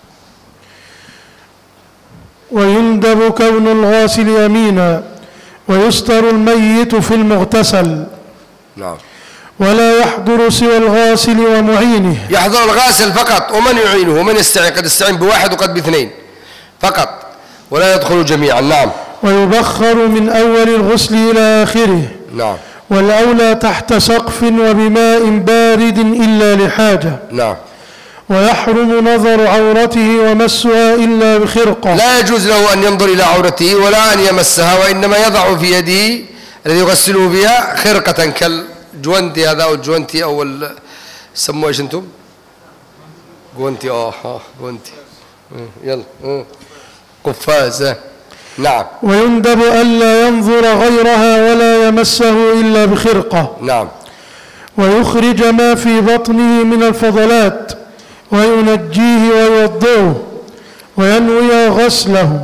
ويندب كون الغاسل أمينا ويستر الميت في المغتسل. نعم. ولا يحضر سوى الغاسل ومعينه. يحضر الغاسل فقط، ومن يعينه ومن يستعين، قد يستعين بواحد وقد باثنين فقط، ولا يدخل جميعا. نعم. ويبخر من أول الغسل إلى آخره. نعم. والأولى تحت سقف وبماء بارد إلا لحاجة. نعم. ويحرم نظر عورته ومسها إلا بخرقة. لا يجوز له أن ينظر إلى عورته ولا أن يمسها، وإنما يضع في يده الذي يغسله بها خرقة كالجوانتي هذا، أو الجوانتي أو سموه إيش أنتم؟ جوانتي. جوانتي. يلا قفاز. نعم. ويندب ألا ينظر غيرها ولا يمسه إلا بخرقة. نعم. ويخرج ما في بطنه من الفضلات وينجيه ويوضعه وينوي غسله،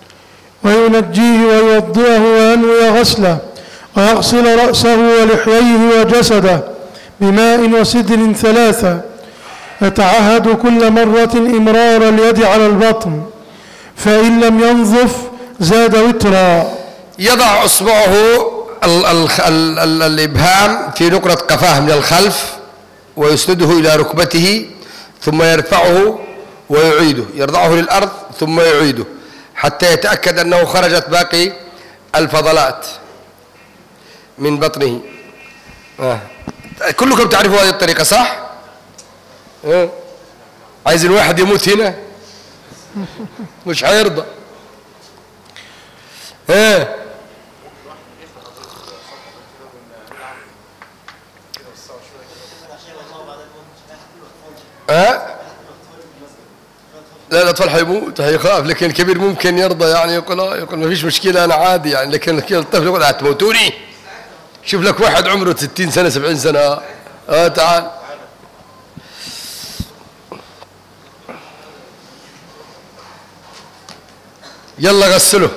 وينوي غسله، ويغسل رأسه ولحييه وجسده بماء وسدر 3. يتعهد كل مرة إمرار اليد على البطن، فإن لم ينظف زاد وترا. يضع أصبعه الإبهام في نقرة قفاه من الخلف ويسنده إلى ركبته، ثم يرفعه ويعيده، يرضعه للأرض ثم يعيده حتى يتأكد أنه خرجت باقي الفضلات من بطنه. كلكم تعرفوا هذه الطريقة صح؟ عايز الواحد يموت هنا مش هيرضى. لا الأطفال هيموت هيخاف، لكن الكبير ممكن يرضى، يعني يقول ما فيش مشكلة أنا عادي يعني، لكن الطفل يقول هتموتوني. شوف لك واحد عمره 60 سنة 70 سنة تعال. يلا غسله.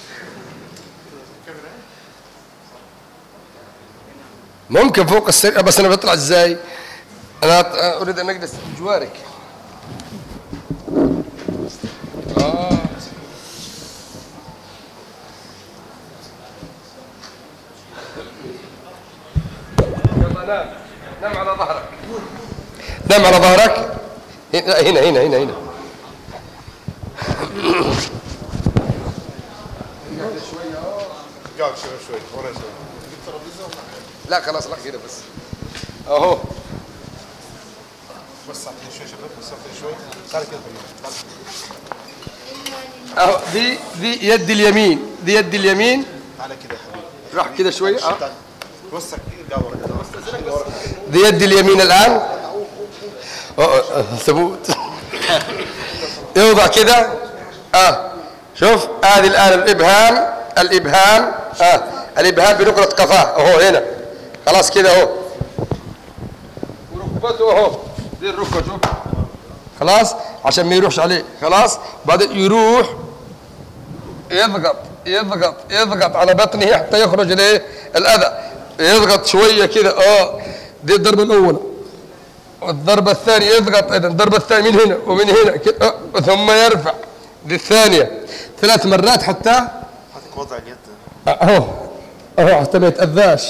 ممكن فوق السرير، بس أنا بطلع إزاي؟ أنا أريد أن أجلس بجوارك. يلا نام على ظهرك. نام على ظهرك. هنا لا خلاص لا كده بس اهو. بس اعطيني شوي شباب، بس اعطيني شوي. تعال كده اهو. دي يد اليمين، دي يد اليمين. تعال كده يا حبيبي. راح كده شوي. وسع كده ورا. دي يد اليمين الان. ثبوت. يوضع كده. شوف هذه الان الابهام الابهام بنقرة قفاه اهو هنا. خلاص كده اهو. وركبته اهو. دي الركبه شوف. خلاص عشان ما يروحش عليه. خلاص بعدين يروح يضغط على بطنه حتى يخرج الاذى. يضغط شويه كده. دي الضربه الاولى. والضربه الثانيه يضغط ايضا. الضربه الثانيه من هنا ومن هنا كده ثم يرفع. دي الثانيه 3 مرات حتى حطك وضع اليد اهو حتى ما يتاذاش.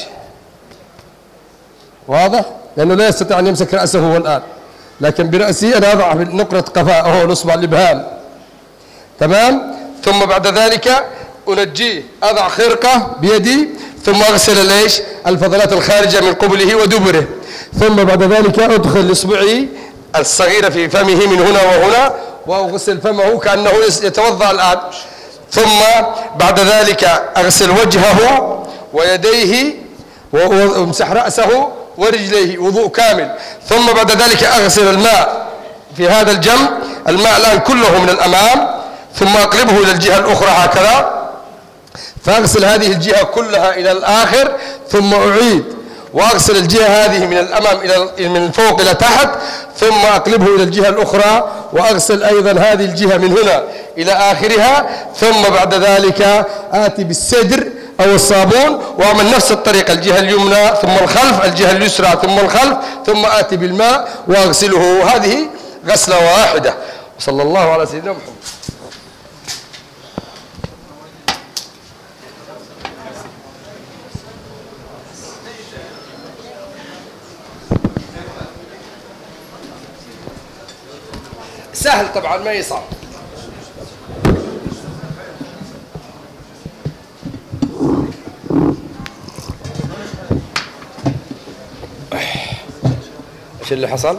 واضح؟ لانه لا يستطيع ان يمسك راسه هو الان، لكن براسي انا اضع بنقره قفاه اهو الاصبع الابهام. تمام. ثم بعد ذلك انجيه، اضع خرقه بيدي ثم اغسل الفضلات الخارجه من قبله ودبره. ثم بعد ذلك ادخل اصبعي الصغيره في فمه من هنا وهنا واغسل فمه كانه يتوضا الان. ثم بعد ذلك اغسل وجهه ويديه وامسح راسه ورجليه وضوء كامل. ثم بعد ذلك اغسل الماء في هذا الجنب، الماء الان كله من الامام، ثم اقلبه الى الجهه الاخرى هكذا، فاغسل هذه الجهه كلها الى الاخر، ثم اعيد واغسل الجهه هذه من الامام الى من فوق الى تحت، ثم اقلبه الى الجهه الاخرى واغسل ايضا هذه الجهه من هنا الى اخرها. ثم بعد ذلك اتي بالسدر او الصابون واعمل نفس الطريقه، الجهه اليمنى ثم الخلف، الجهه اليسرى ثم الخلف، ثم اتي بالماء واغسله. هذه غسله واحده. صلى الله على سيدنا محمد. سهل طبعا ما يصعب. ايش اللي حصل؟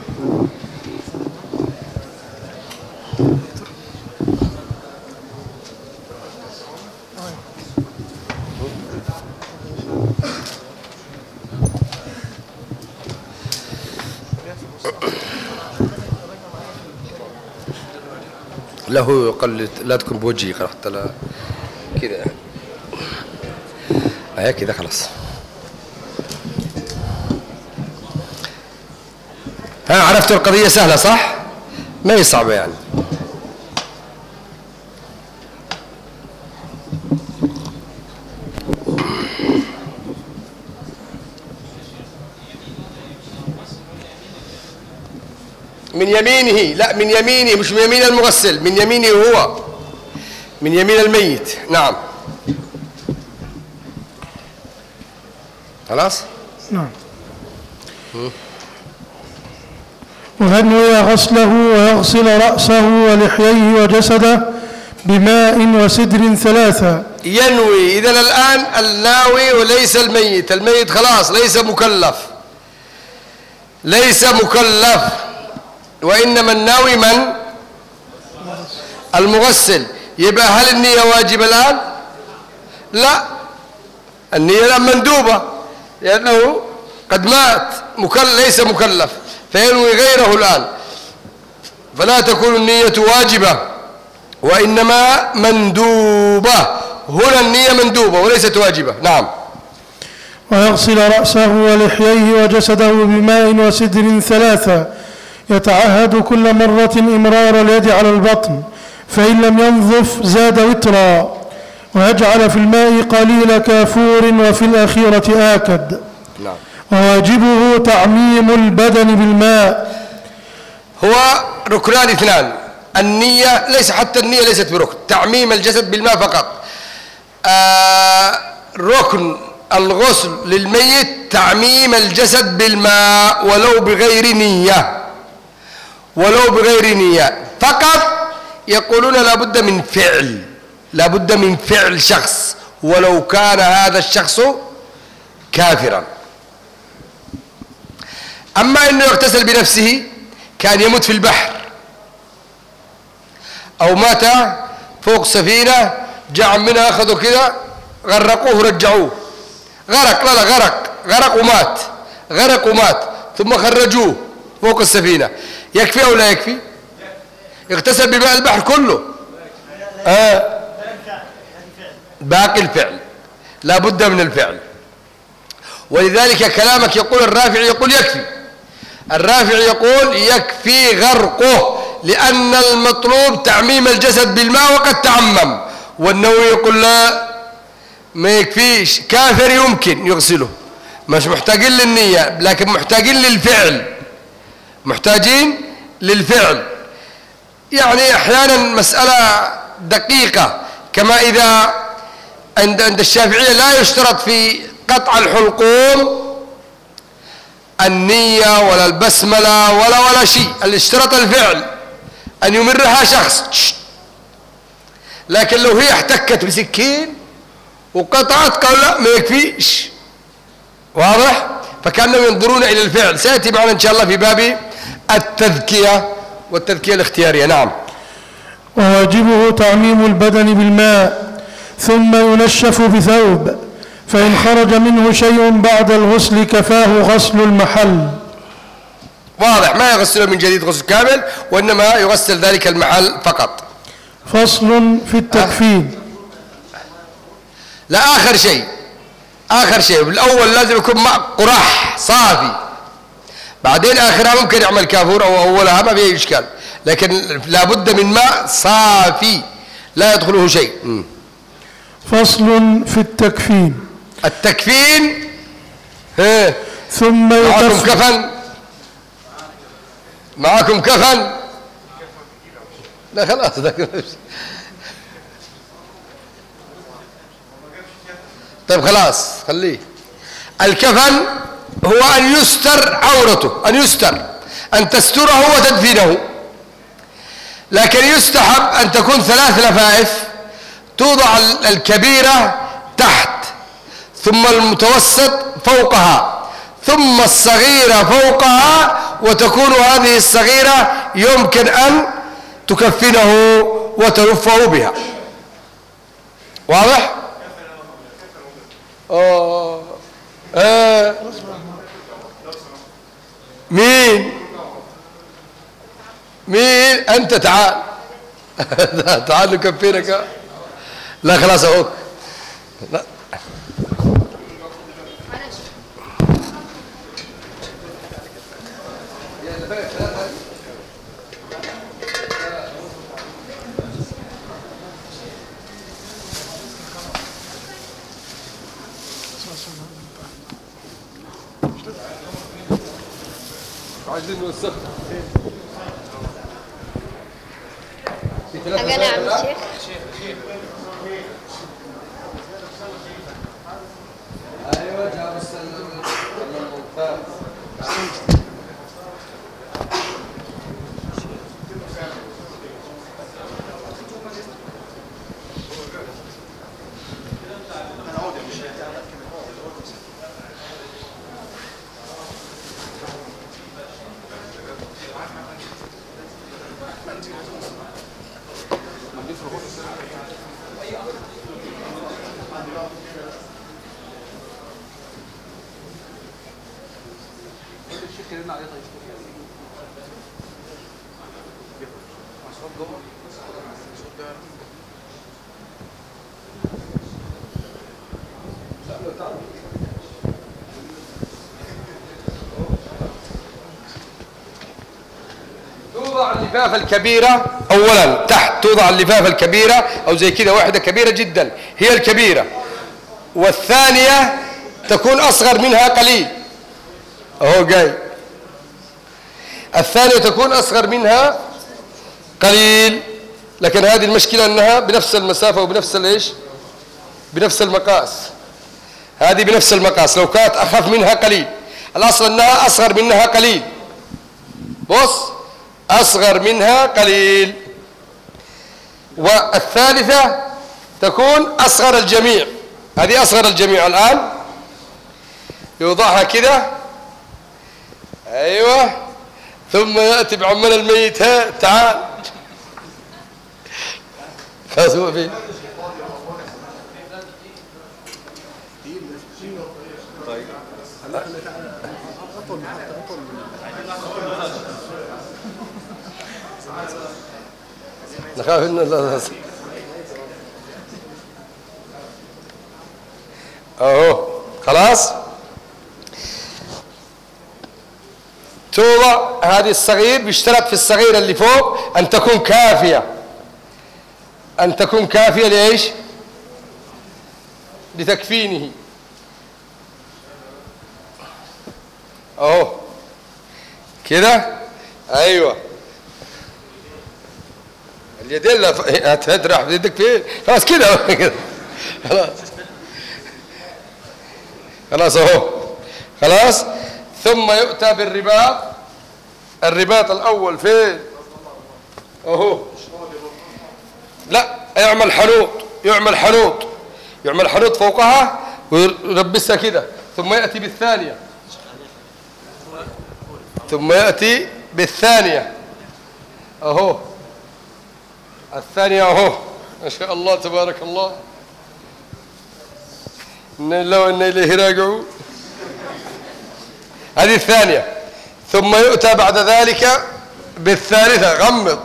له قال لا تكون بوجهي حتى لا كذا هي كذا خلاص. ها عرفت القضية سهلة صح؟ ما هي صعبة يعني. من يمينه، لا من يمينه مش من يمين المغسل، من يمينه هو، من يمين الميت. نعم خلاص. نعم. وينوي غسله ويغسل رأسه ولحييه وجسده بماء وسدر 3. ينوي إذن الآن الناوي وليس الميت. الميت خلاص ليس مكلف، ليس مكلف، وإنما الناوي من؟ المغسل. يبقى هل النية واجبة الآن؟ لا، النية الآن مندوبة لأنه قد مات ليس مكلف، فينوي غيره الآن، فلا تكون النية واجبة وإنما مندوبة. هنا النية مندوبة وليست واجبة. نعم. ويغسل رأسه ولحييه وجسده بماء وسدر 3. يتعهد كل مرة إمرار اليد على البطن، فإن لم ينظف زاد وترا، ويجعل في الماء قليل كافور وفي الأخيرة آكد. نعم. وواجبه تعميم البدن بالماء. هو ركنان 2. النية ليس، حتى النية ليست بركن، تعميم الجسد بالماء فقط. ركن الغسل للميت تعميم الجسد بالماء ولو بغير نية، ولو بغير نية فقط. يقولون لابد من فعل، لابد من فعل شخص ولو كان هذا الشخص كافرا. أما أنه يغتسل بنفسه، كان يموت في البحر أو مات فوق سفينة، جاء منها أخذوا كذا غرقوه رجعوه، غرق، لا غرق ومات، غرق ومات، ثم خرجوه فوق السفينة، يكفي أو لا يكفي؟ يغتسل بماء البحر كله. باقي الفعل، لا بد من الفعل. ولذلك كلامك يقول الرافعي يقول يكفي، الرافعي يقول يكفي غرقه، لأن المطلوب تعميم الجسد بالماء وقد تعمم. والنووي يقول لا ما يكفيش، كافر يمكن يغسله، مش محتاجين للنية لكن محتاجين للفعل، محتاجين للفعل. يعني أحيانا مسألة دقيقة، كما إذا عند الشافعية لا يشترط في قطع الحلقوم النية ولا البسملة ولا شيء، اللي اشترط الفعل أن يمرها شخص. لكن لو هي احتكت بسكين وقطعت قال لا ما يكفيش، واضح؟ فكانوا ينظرون إلى الفعل. سيأتي معنا إن شاء الله في باب التذكية والتذكية الاختيارية. نعم. وواجبه تعميم البدن بالماء، ثم ينشف بثوب، فإن خرج منه شيء بعد الغسل كفاه غسل المحل. واضح، ما يغسله من جديد غسل كامل، وإنما يغسل ذلك المحل فقط. فصل في التكفين. لا، آخر شيء بالأول لازم يكون ماء قراح صافي، بعدين آخرها ممكن يعمل كافور أو أولها ما فيه إشكال، لكن لابد من ماء صافي لا يدخله شيء. فصل في التكفين. التكفين ثم معكم كفن؟ معكم كفن؟ لا خلاص طيب خلاص خليه. الكفن هو أن يستر عورته، أن تستره وتدفنه. لكن يستحب أن تكون 3 لفائف، توضع الكبيرة تحت، ثم المتوسط فوقها، ثم الصغيرة فوقها، وتكون هذه الصغيرة يمكن أن تكفنه وتلفه بها. واضح؟ مين أنت؟ تعال تعال نكفنك. لا خلاص أهوك. لا عايزين نوسخ. أجل يا عم الشيخ. ايوه جاب السلم. ممتاز. توضع اللفافة الكبيرة أولا تحت، توضع اللفافة الكبيرة أو زي كده واحدة كبيرة جدا هي الكبيرة، والثانية تكون أصغر منها قليل. أهو جاي. الثانية تكون أصغر منها قليل، لكن هذه المشكلة أنها بنفس المسافة وبنفس الإيش، بنفس المقاس. هذه بنفس المقاس، لو كانت أخف منها قليل. الأصل أنها أصغر منها قليل. بص، أصغر منها قليل. والثالثة تكون أصغر الجميع. هذه أصغر الجميع. الآن يوضعها كده، أيوة، ثم يأتي بعمل الميت. ها تعال خلاص هو فين. نخاف ان الله اهو خلاص. توضع هذه الصغير، بيشترط في الصغيرة اللي فوق أن تكون كافية. أن تكون كافية لإيش؟ لتكفينه. أهو كده. أيوة اليدين لا هتدرح بيدك فين. خلاص كده خلاص خلاص أهو خلاص. ثم يؤتى بالرباط. الرباط الأول فين؟ أهو. لا، يعمل حنوط. يعمل حنوط فوقها ويربسها كده. ثم يأتي بالثانية. أهو الثانية أهو. ما شاء الله تبارك الله. إنا لله وإنا إليه راجعون. هذه الثانية. ثم يؤتى بعد ذلك بالثالثة. غمض.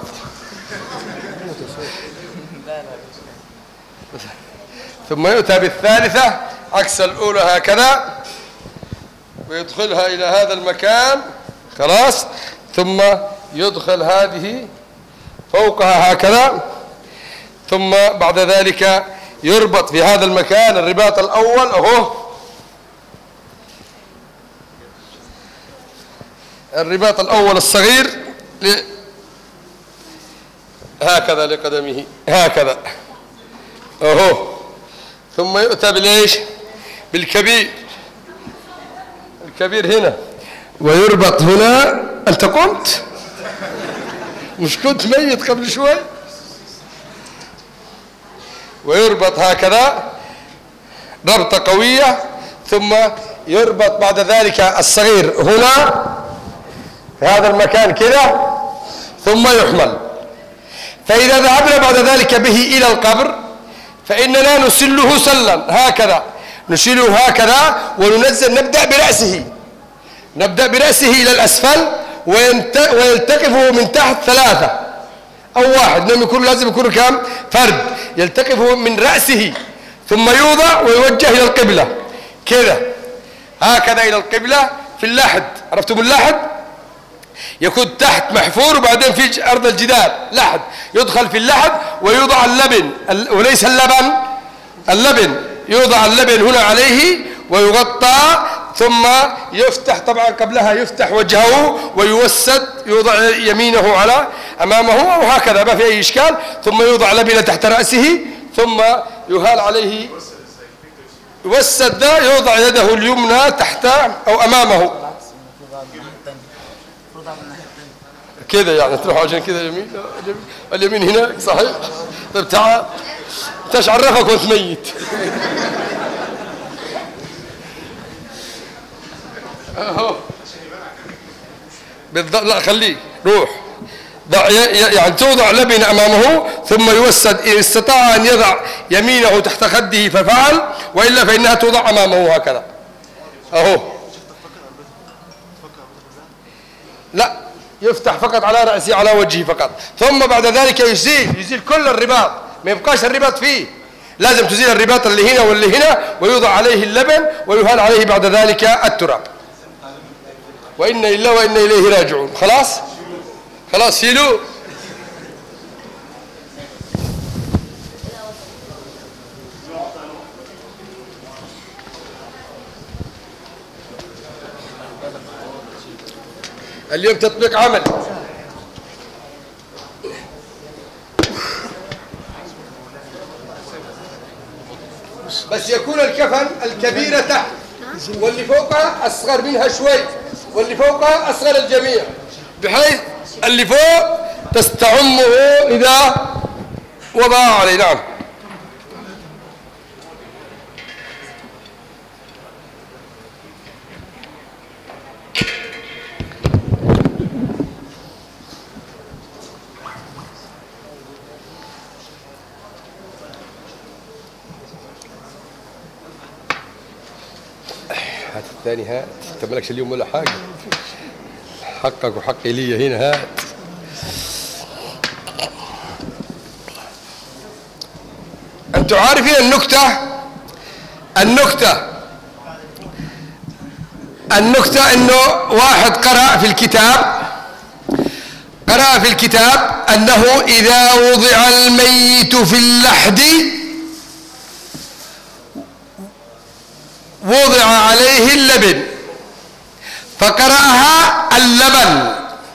ثم يؤتى بالثالثة عكس الأولى هكذا، ويدخلها إلى هذا المكان. خلاص. ثم يدخل هذه فوقها هكذا. ثم بعد ذلك يربط في هذا المكان الرباط الأول أهو. الرباط الأول الصغير هكذا لقدمه هكذا أهو. ثم يؤتى بالإيش؟ بالكبير. الكبير هنا، ويربط هنا. أنت قمت مش كنت ميت قبل شوي؟ ويربط هكذا ربطة قوية، ثم يربط بعد ذلك الصغير هنا في هذا المكان كذا، ثم يحمل. فإذا ذهبنا بعد ذلك به إلى القبر فإننا نسله سلا هكذا، نشيله هكذا وننزل، نبدأ برأسه إلى الأسفل ويلتقفه من تحت 3 أو 1، لازم يكون كم فرد، يلتقفه من رأسه ثم يوضع ويوجه إلى القبلة كذا هكذا إلى القبلة في اللحد. عرفتم اللحد؟ يكون تحت محفور وبعدين في أرض الجدار لحد، يدخل في اللحد ويوضع اللبن وليس اللبن يوضع اللبن هنا عليه ويغطى، ثم يفتح طبعا قبلها يفتح وجهه ويوسد، يوضع يمينه على أمامه أو هكذا ما في أي إشكال، ثم يوضع لبنة تحت رأسه ثم يهال عليه، يوسد ذا، يوضع يده اليمنى تحت أو أمامه كذا، يعني تروح عشان كذا يمين، اليمين هنا صحيح. طيب تعال انت ايش عرفك وانت ميت؟ اهو بالضبط، لا خليه روح، يعني توضع لبن امامه ثم يوسد، ان استطاع ان يضع يمينه تحت خده ففعل، والا فانها توضع امامه هكذا اهو. لا يفتح فقط على رأسه على وجهه فقط، ثم بعد ذلك يزيل كل الرباط، ما يبقاش الرباط فيه، لازم تزيل الرباط اللي هنا واللي هنا، ويوضع عليه اللبن ويهال عليه بعد ذلك التراب. وإنا لله وإنا إليه راجعون. خلاص شيلوه. اليوم تطبيق عمل، بس يكون الكفن الكبيرة تحت واللي فوقها أصغر منها شوي واللي فوقها أصغر الجميع، بحيث اللي فوق تستعمه إذا وضع عليه. نعم. هات الثاني، هات، انت مالكش اليوم ولا حاجه، حقك وحقي لي هنا. هات. انتوا عارفين النكته انه واحد قرأ في الكتاب انه اذا وضع الميت في اللحد وضع عليه اللبن، فقرأها اللبن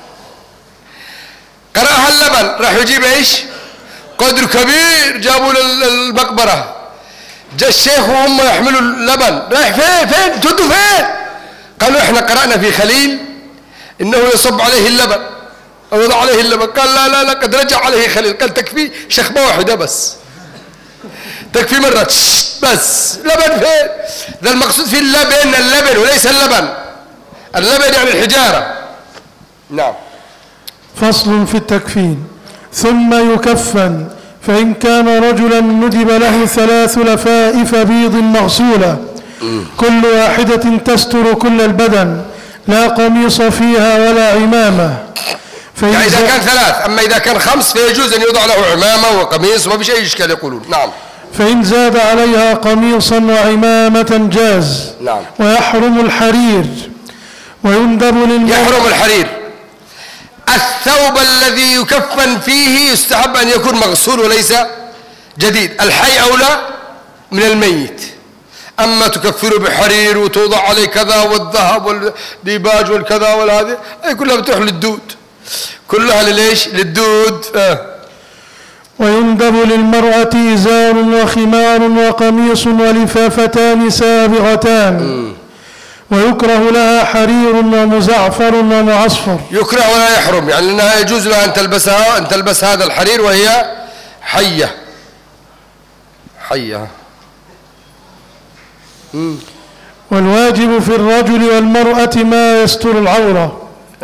راح يجيب ايش؟ قدر كبير، جابوا للمقبرة، جاء الشيخ وهم يحملوا اللبن، رايح فين تودوا فين؟ قالوا احنا قرأنا في خليل انه يصب عليه اللبن او يضع عليه اللبن. قال لا قد رجع عليه خليل. قال تكفي شخبة واحدة بس، تكفي مرة بس. لبن فين؟ ده المقصود في اللبن وليس اللبن يعني الحجارة. نعم. فصل في التكفين. ثم يكفن، فإن كان رجلا ندب له 3 لفائف بيض مغسولة كل واحدة تستر كل البدن، لا قميص فيها ولا عمامة. يعني إذا كان 3، أما إذا كان 5 فيجوز أن يوضع له عمامة وقميص وما في شيء إشكال يقولون. نعم. فإن زاد عليها قميصا وعمامة جاز. نعم. ويحرم الحرير، ويندب يحرم الحرير. الثوب الذي يكفن فيه يستحب أن يكون مغسول وليس جديد. الحي أولى من الميت. أما تكفنه بحرير وتوضع عليه كذا والذهب والديباج والكذا والهذه، أي كلها بتروح للدود، كلها لليش؟ للدود. ويندب للمرأة إزار وخمار وقميص ولفافتان سابغتان. ويكره لها حرير ومزعفر ومعصفر. يكره ولا يحرم، يعني أنها يجوز لها أن تلبس هذا الحرير وهي حية. والواجب في الرجل والمرأة ما يستر العورة.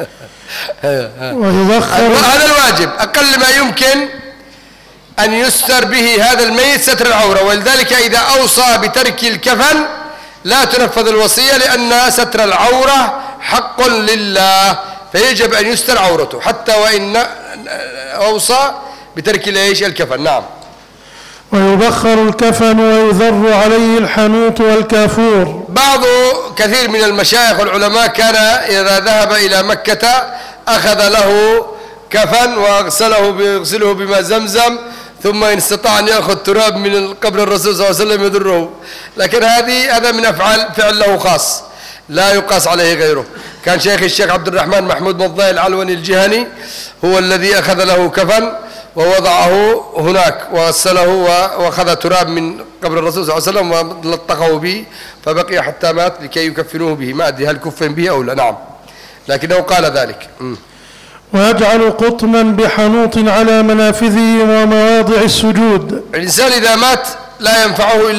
ويبخر. هذا الواجب أقل ما يمكن أن يستر به هذا الميت ستر العورة، ولذلك إذا أوصى بترك الكفن لا تنفذ الوصية، لأن ستر العورة حق لله، فيجب أن يستر عورته حتى وإن أوصى بترك الكفن. نعم. ويبخر الكفن ويذر عليه الحنوط والكافور. كثير من المشايخ والعلماء كان إذا ذهب إلى مكة أخذ له كفن ويغسله بماء زمزم، ثم إن استطاع أن يأخذ تراب من قبر الرسول صلى الله عليه وسلم يضره، لكن هذا من فعل له خاص لا يقاس عليه غيره. كان الشيخ عبد الرحمن محمود مضاي العلوني الجهني هو الذي أخذ له كفن ووضعه هناك وغسله وأخذ تراب من قبر الرسول صلى الله عليه وسلم ولطخه به فبقي حتى مات لكي يكفنوه به. ما أدري هل كفن به أو لا. نعم، لكنه قال ذلك. ويجعل قطما بحنوط على منافذه ومواضع السجود. الإنسان إذا مات لا ينفعه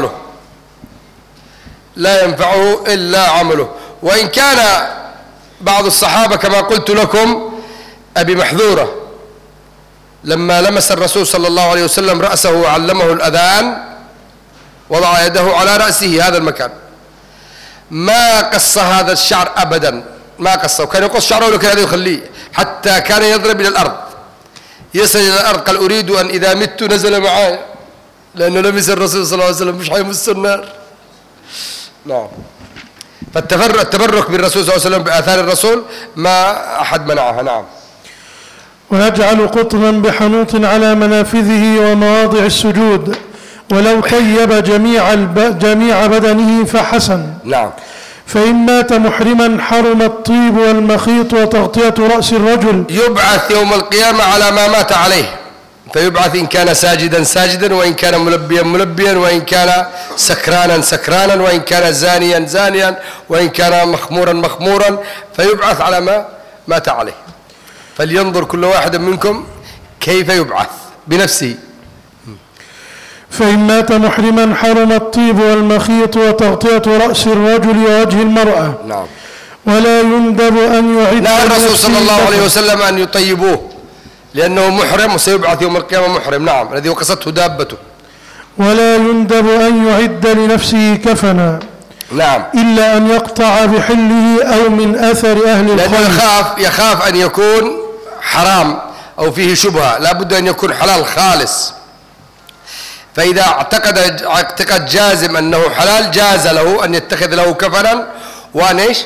إلا عمله، وإن كان بعض الصحابة كما قلت لكم أبي محذورة لما لمس الرسول صلى الله عليه وسلم رأسه وعلمه الأذان وضع يده على رأسه هذا المكان، ما قص هذا الشعر أبدا، ما قصه، كان يقص شعره لكن هذا يخليه، حتى كان يضرب إلى الأرض، يصل إلى الأرض، قال أريد أن إذا مت نزل معاي، لأنه لمس الرسول صلى الله عليه وسلم مش حيمس النار. نعم. فالتبرك بالرسول صلى الله عليه وسلم بآثار الرسول ما أحد منعها. نعم. ويجعل قطما بحنوط على منافذه ومواضع السجود، ولو طيب جميع بدنه فحسن. نعم. فإن مات محرما حرم الطيب والمخيط وتغطية رأس الرجل. يبعث يوم القيامة على ما مات عليه، فيبعث إن كان ساجدا وإن كان ملبيا وإن كان سكرانا وإن كان زانيا وإن كان مخمورا فيبعث على ما مات عليه. فلينظر كل واحد منكم كيف يبعث بنفسه. فإن مات محرما حرم الطيب والمخيط وتغطية رأس الرجل ووجه المرأة. نعم. ولا يندب أن يعد. نهى الرسول صلى الله عليه وسلم أن يطيبوه لأنه محرم وسيبعث يوم القيامة محرم. نعم. الذي وقصته دابته. ولا يندب أن يعد لنفسه كفنا. نعم. إلا أن يقطع بحله أو من أثر أهل الخير، لأنه يخاف أن يكون حرام أو فيه شبهة، لا بد أن يكون حلال خالص. فإذا اعتقد جازم أنه حلال جاز له أن يتخذ له كفنا وأن إيش؟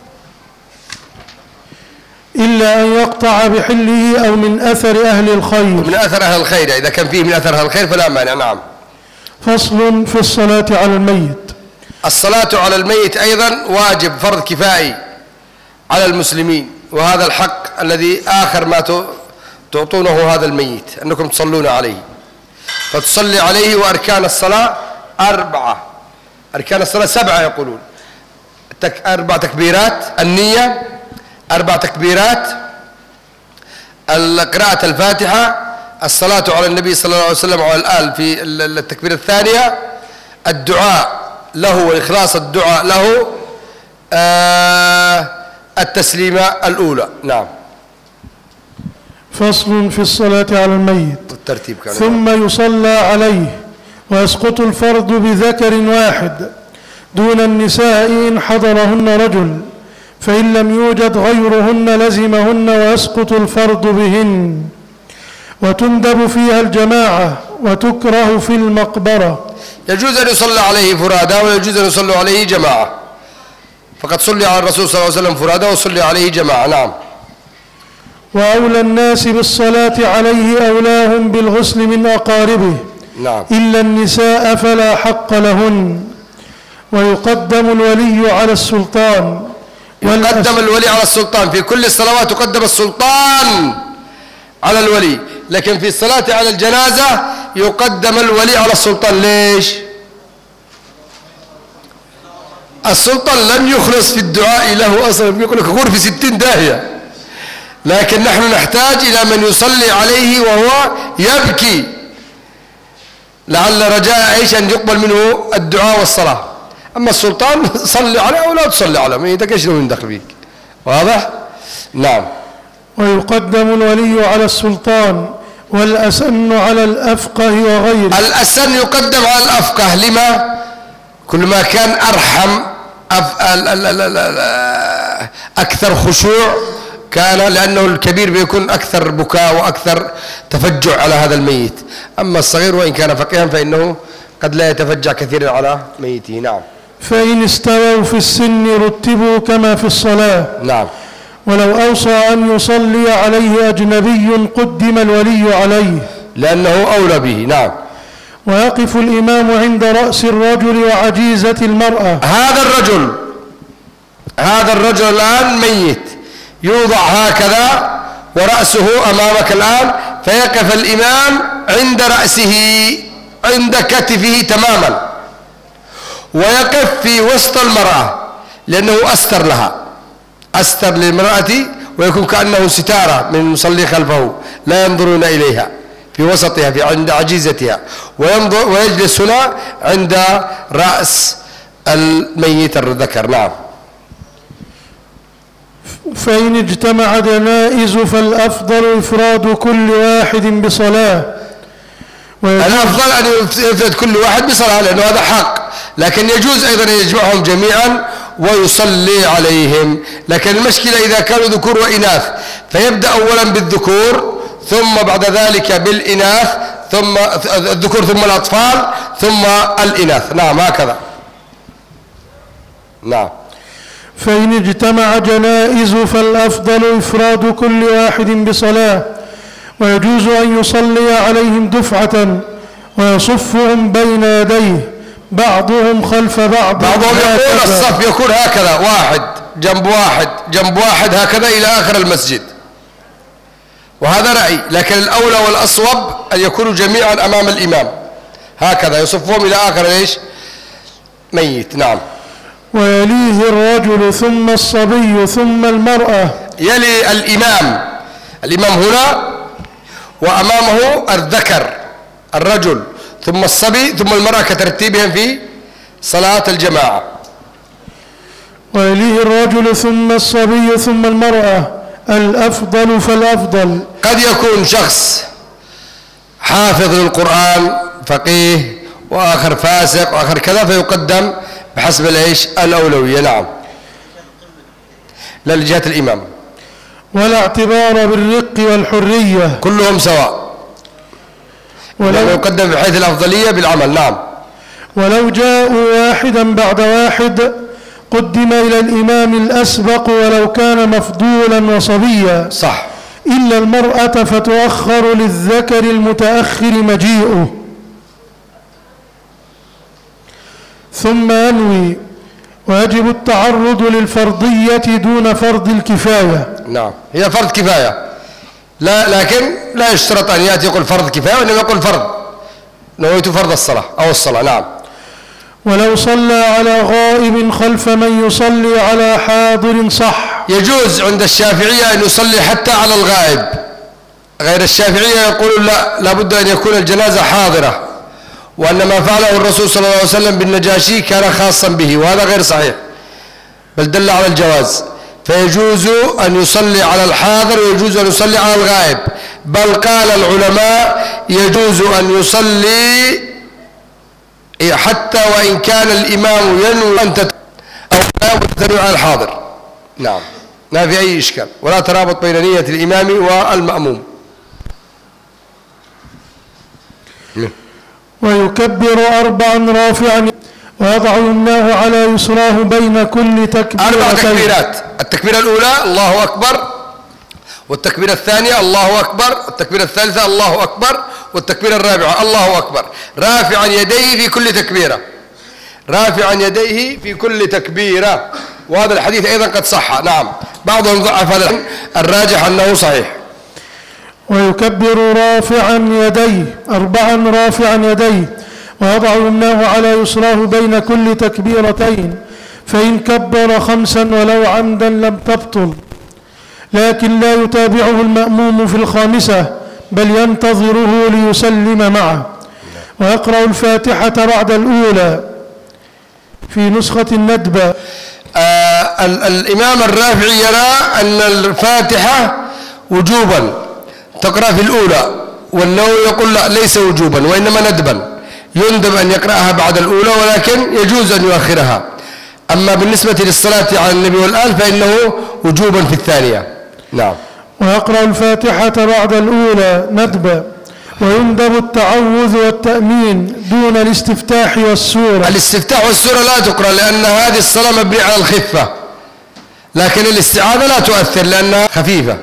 إلا أن يقطع بحله أو من أثر أهل الخير. من أثر أهل الخير، إذا كان فيه من أثر أهل الخير فلا مانع. نعم. فصل في الصلاة على الميت. الصلاة على الميت أيضا واجب فرض كفائي على المسلمين، وهذا الحق الذي آخر ما تعطونه هذا الميت أنكم تصلون عليه. فتصلي عليه. وأركان الصلاة 4، أركان الصلاة 7 يقولون. 4 تكبيرات، النية 4 تكبيرات، قراءة الفاتحة، الصلاة على النبي صلى الله عليه وسلم وعلى الآل في التكبيرة الثانية، الدعاء له وإخلاص الدعاء له، التسليمة الأولى. نعم. فصل في الصلاة على الميت. الترتيب كان ثم يصلى عليه، ويسقط الفرض بذكر واحد دون النساء إن حضرهن رجل، فإن لم يوجد غيرهن لزمهن ويسقط الفرض بهن. وتندب فيها الجماعة وتكره في المقبرة. يجوز أن يصلى عليه فرادى ويجوز أن يصلى عليه جماعة، فقد صلي على الرسول صلى الله عليه وسلم فرادى وصلي عليه جماعة. نعم. وأولى الناس بالصلاة عليه أولاهم بالغسل من أقاربه. نعم. إلا النساء فلا حق لهن. ويقدم الولي على السلطان. يقدم الولي على السلطان في كل الصلوات، يقدم السلطان على الولي، لكن في الصلاة على الجنازة يقدم الولي على السلطان. ليش؟ السلطان لم يخلص في الدعاء له أصلا، يقول لك غرفة 60 داهية، لكن نحن نحتاج إلى من يصلي عليه وهو يبكي، لعل رجاء إيش أن يقبل منه الدعاء والصلاة. أما السلطان صلي عليه أو لا تصلي عليه، ما يدك إيش من دخل فيك. واضح؟ نعم. ويقدم الولي على السلطان والأسن على الأفقه وغيره. الأسن يقدم على الأفقه، لما؟ كل ما كان أرحم أكثر خشوع كان، لأنه الكبير بيكون أكثر بكاء وأكثر تفجع على هذا الميت. أما الصغير وإن كان فقيها فإنه قد لا يتفجع كثيرا على ميته. نعم. فإن استووا في السن رتبوا كما في الصلاة. نعم. ولو أوصى أن يصلي عليه أجنبي قدم الولي عليه لأنه أولى به. نعم. ويقف الإمام عند رأس الرجل وعجيزة المرأة. هذا الرجل الآن ميت، يوضع هكذا ورأسه أمامك الآن، فيقف الإمام عند رأسه عند كتفه تماما، ويقف في وسط المرأة لأنه أستر لها، أستر للمرأة، ويكون كأنه ستارة من المصلي خلفه لا ينظرون إليها، في وسطها في عند عجيزتها، ويجلس هنا عند رأس الميت الذكر. نعم. فإن اجتمع جنائز فالأفضل إفراد كل واحد بصلاة. الأفضل أن يفرد كل واحد بصلاة لأنه هذا حق، لكن يجوز أيضا أن يجمعهم جميعا ويصلي عليهم. لكن المشكلة إذا كانوا ذكور وإناث فيبدأ أولا بالذكور ثم بعد ذلك بالإناث، ثم الذكور ثم الأطفال ثم الإناث. نعم هكذا. نعم. فإن اجتمع جنائز فالأفضل إفراد كل واحد بصلاة، ويجوز أن يصلي عليهم دفعة ويصفهم بين يديه بعضهم خلف بعض. بعضهم يقول الصف يكون هكذا، واحد جنب واحد جنب واحد هكذا إلى آخر المسجد، وهذا رأي، لكن الأولى والأصوب أن يكونوا جميعا أمام الإمام هكذا يصفهم إلى آخر إيش ميت. نعم. ويليه الرجل ثم الصبي ثم المرأة. يلي الإمام هنا وأمامه الذكر الرجل ثم الصبي ثم المرأة كترتيبهم في صلاة الجماعة. ويليه الرجل ثم الصبي ثم المرأة، الأفضل فالأفضل. قد يكون شخص حافظ للقرآن فقيه وآخر فاسق وآخر كذا، فيقدم بحسب الإيش الأولوية. نعم. لا لجهة الإمام. ولا اعتبار بالرق والحرية، كلهم سواء، ولو يقدم بحيث الأفضلية بالعمل. نعم. ولو جاءوا واحدا بعد واحد قدم إلى الإمام الأسبق ولو كان مفضولا وصبيا. صح. إلا المرأة فتؤخر للذكر المتأخر مجيئه. ثم ينوي، ويجب التعرض للفرضية دون فرض الكفاية. نعم. هي فرض كفاية، لكن لا يشترط أن يأتي يقول فرض كفاية، وإنما يقول فرض، نويت فرض الصلاة أو الصلاة. نعم. ولو صلى على غائب خلف من يصلي على حاضر صح. يجوز عند الشافعية أن يصلي حتى على الغائب، غير الشافعية يقولون لا، لابد أن يكون الجنازة حاضرة، وأن ما فعله الرسول صلى الله عليه وسلم بالنجاشي كان خاصا به، وهذا غير صحيح، بل دل على الجواز. فيجوز أن يصلي على الحاضر ويجوز أن يصلي على الغائب، بل قال العلماء يجوز أن يصلي حتى وإن كان الإمام ينوي أن تنوي على الحاضر. نعم. ما في أي إشكال، ولا ترابط بين نية الإمام والمأموم. ويكبر 4 رافعا ويضع يمناه على يسراه بين كل تكبيرتين. 4 تكبيرات. التكبيرة الأولى الله أكبر، والتكبيرة الثانية الله أكبر، والتكبيرة الثالثة الله أكبر، والتكبيرة الرابعة الله أكبر، رافعا يديه في كل تكبيرة، رافعا يديه في كل تكبيرة. وهذا الحديث أيضا قد صح. نعم. بعضهم ضعف هذا، الراجح أنه صحيح. ويكبر رافعا يديه 4 رافعا يديه ويضع يمناه على يسراه بين كل تكبيرتين، فإن كبر 5 ولو عمدا لم تبطل، لكن لا يتابعه المأموم في 5 بل ينتظره ليسلم معه، ويقرأ الفاتحة بعد الأولى في نسخة الندبة. الإمام الرافعي يرى أن الفاتحة وجوبا تقرأ في الأولى، والنووي يقول لا، ليس وجوبا وإنما ندبا، يندب أن يقرأها بعد الأولى ولكن يجوز أن يؤخرها. أما بالنسبة للصلاة على النبي والآل فإنه وجوبا في الثانية. نعم. ويقرأ الفاتحة بعد الأولى ندبا، ويندب التعوذ والتأمين دون الاستفتاح والسورة. الاستفتاح والسورة لا تقرأ لأن هذه الصلاة مبنية على الخفة، لكن الاستعاذة لا تؤثر لأنها خفيفة.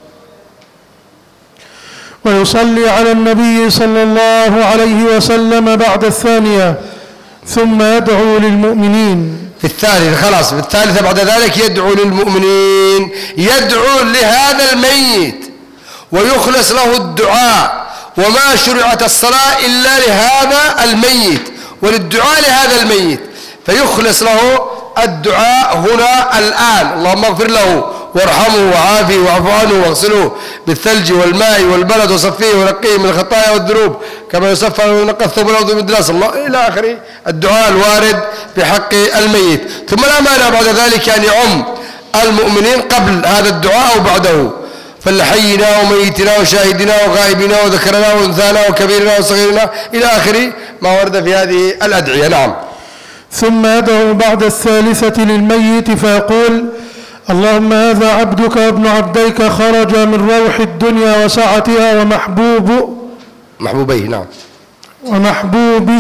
ويصلي على النبي صلى الله عليه وسلم بعد الثانية، ثم يدعو للمؤمنين. في الثالثة خلاص، في الثالثة بعد ذلك يدعو للمؤمنين، يدعو لهذا الميت ويخلص له الدعاء، وما شرعت الصلاة إلا لهذا الميت وللدعاء لهذا الميت، فيخلص له الدعاء هنا الآن. اللهم اغفر له وارحمه وعافيه واعف عنه واغسله بالثلج والماء والبرد وصفيه ونقيه من الخطايا والذنوب كما يصفى وينقى الثوب الأرض من دناس الله إلى آخر الدعاء الوارد بحق الميت. ثم لا مانع بعد ذلك أن يعم المؤمنين قبل هذا الدعاء أو بعده، فلحينا وميتنا وشاهدنا وغائبنا وذكرنا وانثانا وكبيرنا وصغيرنا إلى آخر ما ورد في هذه الأدعية. نعم. ثم يدعو بعد الثالثة للميت فيقول: اللهم هذا عبدك وابن عبديك خرج من روح الدنيا وسعتها محبوبيه. نعم. ومحبوبه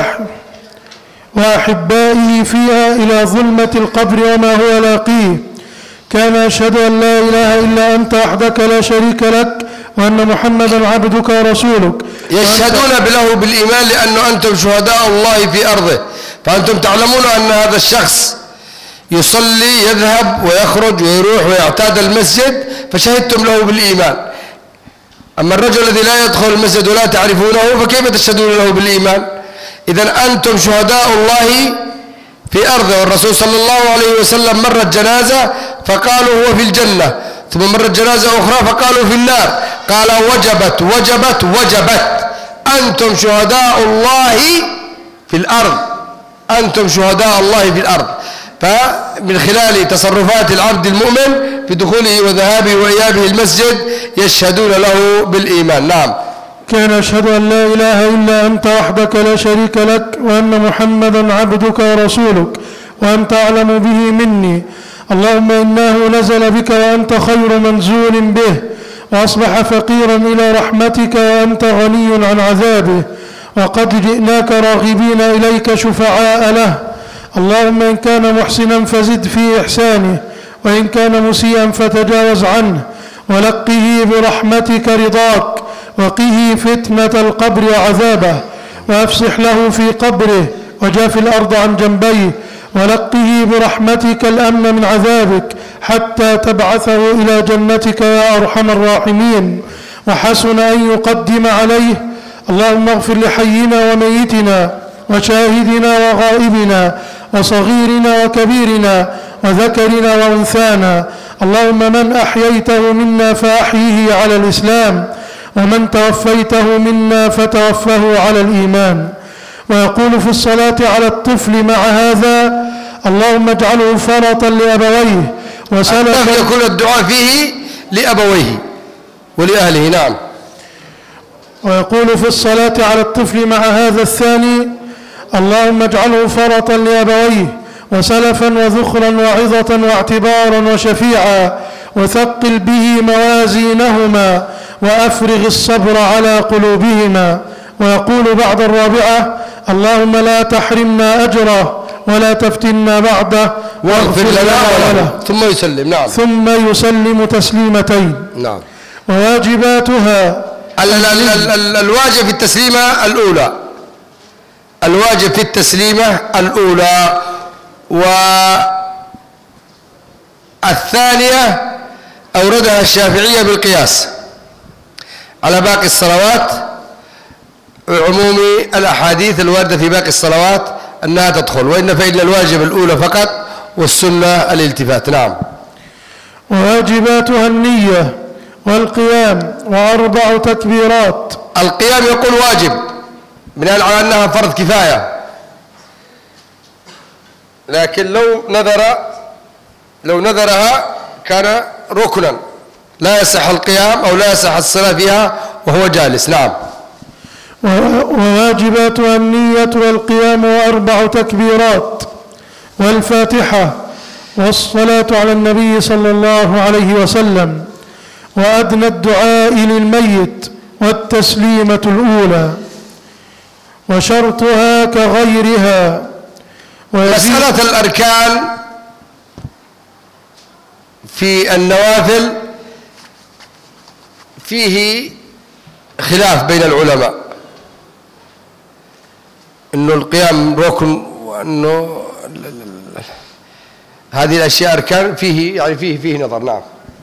وأحبائه فيها إلى ظلمة القبر وما هو لاقيه، كان يشهد أن لا إله إلا أنت وحدك لا شريك لك وأن محمدا عبدك ورسولك. يشهدون له بالإيمان لأنه أنتم شهداء الله في أرضه، فأنتم تعلمون أن هذا الشخص يصلي يذهب ويخرج ويروح ويعتاد المسجد، فشهدتم له بالإيمان. أما الرجل الذي لا يدخل المسجد ولا تعرفونه فكيف تشهدون له بالإيمان؟ إذن أنتم شهداء الله في أرضه. والرسول صلى الله عليه وسلم مرت جنازة فقالوا هو في الجنة، ثم مرت جنازة أخرى فقالوا في النار، قال وجبت وجبت وجبت، أنتم شهداء الله في الأرض، أنتم شهداء الله في الأرض. فمن خلال تصرفات العبد المؤمن في دخوله وذهابه وإيابه المسجد يشهدون له بالإيمان. نعم. كان يشهد أن لا إله إلا أنت وحدك لا شريك لك وأن محمدا عبدك ورسولك وأنت أعلم به مني، اللهم إنه نزل بك وأنت خير منزول به، وأصبح فقيرا إلى رحمتك وأنت غني عن عذابه، وقد جئناك راغبين إليك شفعاء له، اللهم إن كان محسنا فزد في إحسانه، وإن كان مسيئا فتجاوز عنه، ولقه برحمتك رضاك، وقه فتنة القبر وعذابه، وأفسح له في قبره وجاف الأرض عن جنبيه، ولقه برحمتك الأمن من عذابك حتى تبعثه إلى جنتك يا أرحم الراحمين، وحسن أن يقدم عليه. اللهم اغفر لحينا وميتنا وشاهدنا وغائبنا وصغيرنا وكبيرنا وذكرنا وأنثانا، اللهم من أحييته منا فأحيه على الإسلام، ومن توفيته منا فتوفه على الإيمان. ويقول في الصلاة على الطفل مع هذا: اللهم اجعله فرطا لأبويه وسلفا. يكون الدعاء فيه لأبويه ولأهله. نعم. ويقول في الصلاة على الطفل مع هذا الثاني: اللهم اجعله فرطا لأبويه وسلفا وذخرا وعظة واعتبارا وشفيعا، وثقل به موازينهما وأفرغ الصبر على قلوبهما. ويقول بعد الرابعة: اللهم لا تحرمنا أجره ولا تفتنا بعده واغفر لنا وله. ثم يسلم. نعم. ثم يسلم تسليمتين. نعم. وواجباتها: الواجب في التسليمة الأولى، الواجب في التسليمة الأولى، والثانية أوردها الشافعية بالقياس على باقي الصلوات، عموم الأحاديث الواردة في باقي الصلوات أنها تدخل، وإن فإن الواجب الأولى فقط والسنة الالتفات. نعم. وواجباتها النية والقيام وأربع تكبيرات. القيام يقول واجب بناء على أنها فرض كفاية، لكن لو نذرها كان ركنا لا يصح القيام أو لا يصح الصلاة فيها وهو جالس. نعم. وواجباتها النية والقيام وأربع تكبيرات والفاتحة والصلاة على النبي صلى الله عليه وسلم وأدنى الدعاء للميت والتسليمة الأولى. وشرطها كغيرها. مسألة الأركان في النوافل فيه خلاف بين العلماء، إنه القيام ركن وأنه هذه الأشياء أركان، فيه نظر. نعم.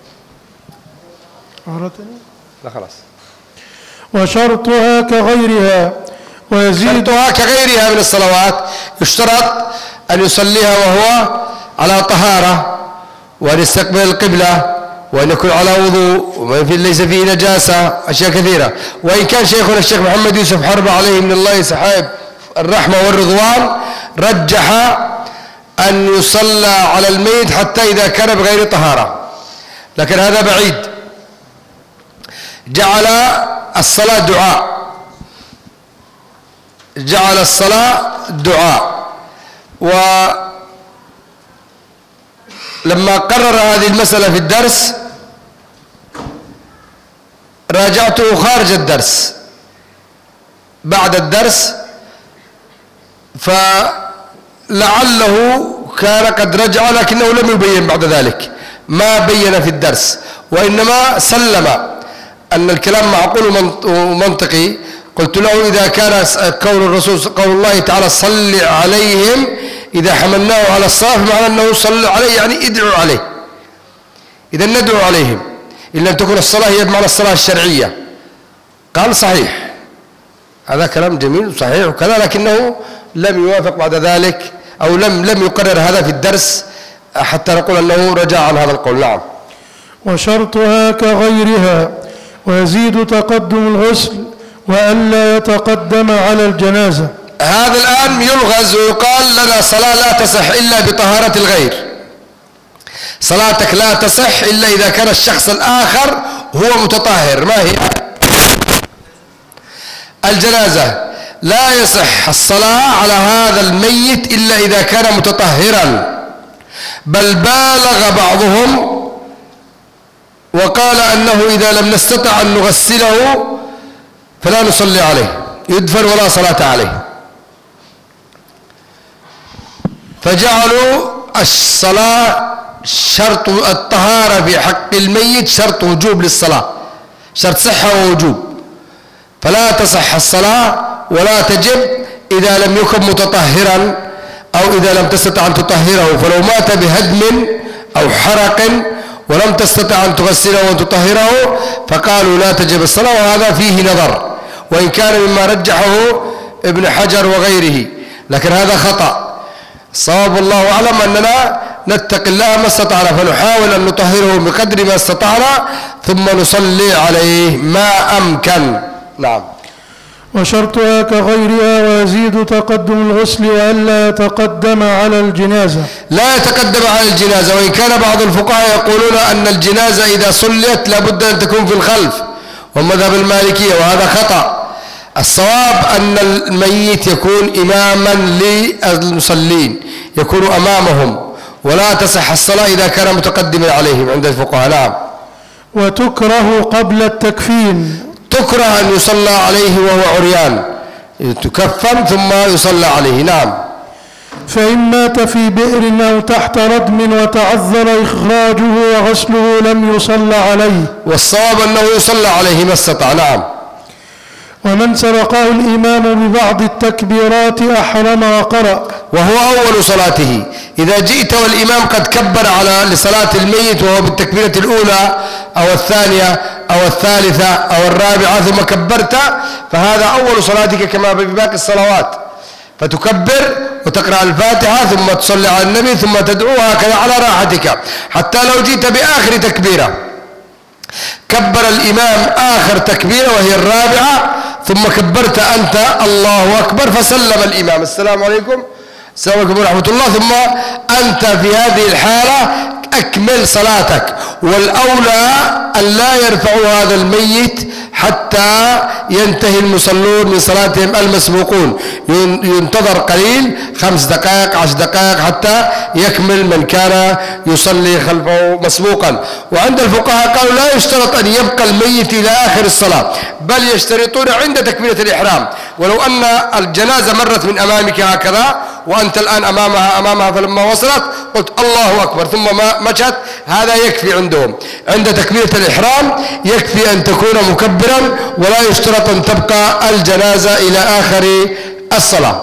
لا خلاص. وشرطها كغيرها شرطها كغيرها من الصلوات، يشترط أن يصليها وهو على طهارة، وأن يستقبل القبلة، وأن يكون على وضوء، وما ليس فيه نجاسة، أشياء كثيرة. وإن كان شيخنا الشيخ محمد يوسف حرب عليه من الله سحاب الرحمة والرضوان رجح أن يصلى على الميت حتى إذا كان بغير طهارة، لكن هذا بعيد. جعل الصلاة دعاء. ولما قرر هذه المسألة في الدرس راجعته خارج الدرس بعد الدرس، فلعله كان قد رجع لكنه لم يبين بعد ذلك، ما بين في الدرس، وإنما سلم أن الكلام معقول ومنطقي. قلت له إذا كان قول الله تعالى صل عليهم إذا حملناه على الصلاة فمعنى أنه صل عليه يعني ادعوا عليه، إذا ندعو عليهم إن لم تكن الصلاة هي بمعنى الصلاة الشرعية. قال صحيح، هذا كلام جميل وصحيح وكذا، لكنه لم يوافق بعد ذلك أو لم يقرر هذا في الدرس حتى نقول أنه رجع عن هذا القول. نعم. وشرطها كغيرها، ويزيد تقدم الغسل وألا يتقدم على الجنازة. هذا الآن يلغز ويقال لنا صلاة لا تصح إلا بطهارة الغير، صلاتك لا تصح إلا إذا كان الشخص الآخر هو متطهر. ما هي؟ الجنازة لا يصح الصلاة على هذا الميت إلا إذا كان متطهرا، بل بالغ بعضهم وقال أنه إذا لم نستطع أن نغسله فلا نصلي عليه، يدفن ولا صلاة عليه. فجعلوا الصلاة شرط الطهارة في حق الميت شرط وجوب للصلاة، شرط صحة ووجوب، فلا تصح الصلاة ولا تجب إذا لم يكن متطهرا أو إذا لم تستطع أن تطهره. فلو مات بهدم أو حرق ولم تستطع أن تغسله وأن تطهره فقالوا لا تجب الصلاة، وهذا فيه نظر، وإن كان مما رجحه ابن حجر وغيره، لكن هذا خطأ. صواب الله أعلم أننا نتقي الله ما استطعنا، فنحاول أن نطهره بقدر ما استطعنا ثم نصلي عليه ما أمكن. نعم. وشرطها كغيرها، ويزيد تقدم الغسل وألا يتقدم على الجنازة. لا يتقدم على الجنازة، وإن كان بعض الفقهاء يقولون أن الجنازة إذا صليت لابد أن تكون في الخلف، ومذهب المالكية، وهذا خطأ. الصواب أن الميت يكون إماما للمصلين، يكون أمامهم، ولا تصح الصلاة إذا كان متقدما عليهم عند الفقهاء. نعم. وتكره قبل التكفين، تكره أن يصلى عليه وهو عريان، تكفن ثم يصلى عليه. نعم. فإن مات في بئر أو تحت ردم وتعذر إخراجه وغسله لم يصلى عليه، والصواب أنه يصلى عليه ما استطاع. نعم. ومن سبقه الإمام ببعض التكبيرات أحرم وقرأ، وهو أول صلاته. إذا جئت والإمام قد كبر على لصلاة الميت وهو بالتكبيرة الأولى أو الثانية أو الثالثة أو الرابعة ثم كبرت، فهذا أول صلاتك كما بباقي الصلوات. فتكبر وتقرأ الفاتحة ثم تصلي على النبي ثم تدعو هكذا على راحتك. حتى لو جئت بآخر تكبيرة كبر الإمام آخر تكبيرة وهي الرابعة ثم كبرت أنت الله أكبر فسلم الإمام السلام عليكم السلام عليكم ورحمة الله، ثم أنت في هذه الحالة أكمل صلاتك. والأولى أن لا يرفعوا هذا الميت حتى ينتهي المصلون من صلاتهم المسبوقون، ينتظر قليل 5 دقائق 10 دقائق حتى يكمل من كان يصلي خلفه مسبوقا. وعند الفقهاء قالوا لا يشترط أن يبقى الميت إلى آخر الصلاة، بل يشترطون عند تكبيرة الإحرام. ولو أن الجنازة مرت من أمامك هكذا وأنت الآن أمامها فلما وصلت قلت الله أكبر ثم مشت، هذا يكفي عندهم. عند تكبيرة الإحرام يكفي أن تكون مكبرا ولا يشترط أن تبقى الجنازة إلى آخر الصلاة.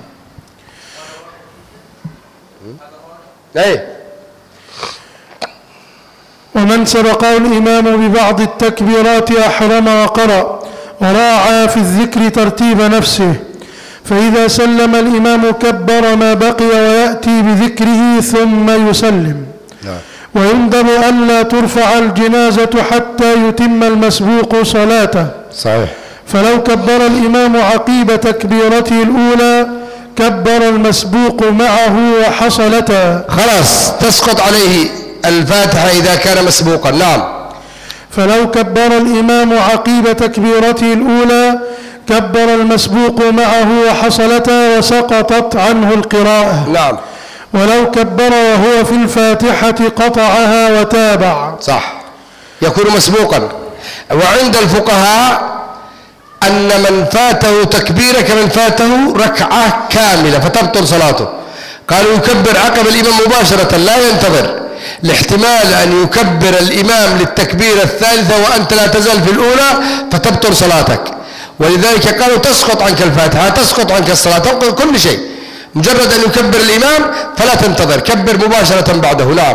ومن سبقه الإمام ببعض التكبيرات أحرم وقرأ وراعى في الذكر ترتيب نفسه، فإذا سلم الإمام كبر ما بقي ويأتي بذكره ثم يسلم. ويندب ألا ترفع الجنازة حتى يتم المسبوق صلاته. صحيح. فلو كبر الإمام عقيب تكبيرته الأولى كبر المسبوق معه وحصلتا، خلاص تسقط عليه الفاتحة إذا كان مسبوقا. نعم. فلو كبر الإمام عقيب تكبيرته الأولى كبر المسبوق معه وحصلتا وسقطت عنه القراءة. نعم. ولو كبر وهو في الفاتحة قطعها وتابع. صح، يكون مسبوقا. وعند الفقهاء أن من فاته تكبيرة كمن فاته ركعة كاملة فتبطل صلاته. قالوا يكبر عقب الإمام مباشرة لا ينتظر، لاحتمال أن يكبر الإمام للتكبيرة الثالثة وأنت لا تزال في الأولى فتبطل صلاتك. ولذلك قالوا تسقط عنك الفاتحة، تسقط عنك الصلاة، تنقض كل شيء. مجرد أن يكبر الإمام فلا تنتظر، كبر مباشرة بعده. نعم.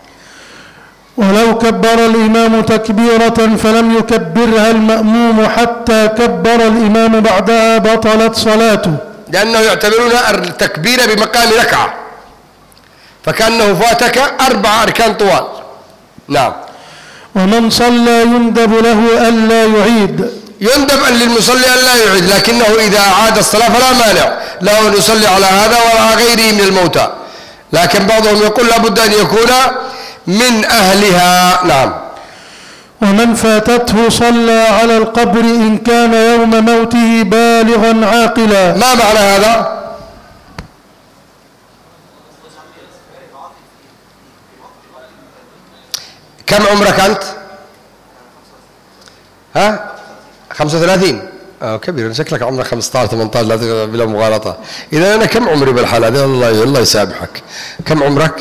ولو كبر الإمام تكبيرة فلم يكبرها المأموم حتى كبر الإمام بعدها بطلت صلاته، لأنه يعتبرون التكبير بمقام ركعة، فكأنه فاتك 4 أركان طوال. نعم. ومن صلى يندب له ألا يعيد. يندب للمصلي أن لا يعيد، لكنه إذا أعاد الصلاة فلا مانع له أن يصلي على هذا وعلى غيره من الموتى، لكن بعضهم يقول لابد أن يكون من أهلها. نعم. ومن فاتته صلى على القبر إن كان يوم موته بالغا عاقلا. ما معنى هذا؟ كم عمرك أنت؟ 35. كبير، شكلك عمرك 15 18 بلا مغالطة. إذا أنا كم عمري بالحالة هذه؟ الله يسامحك. كم عمرك؟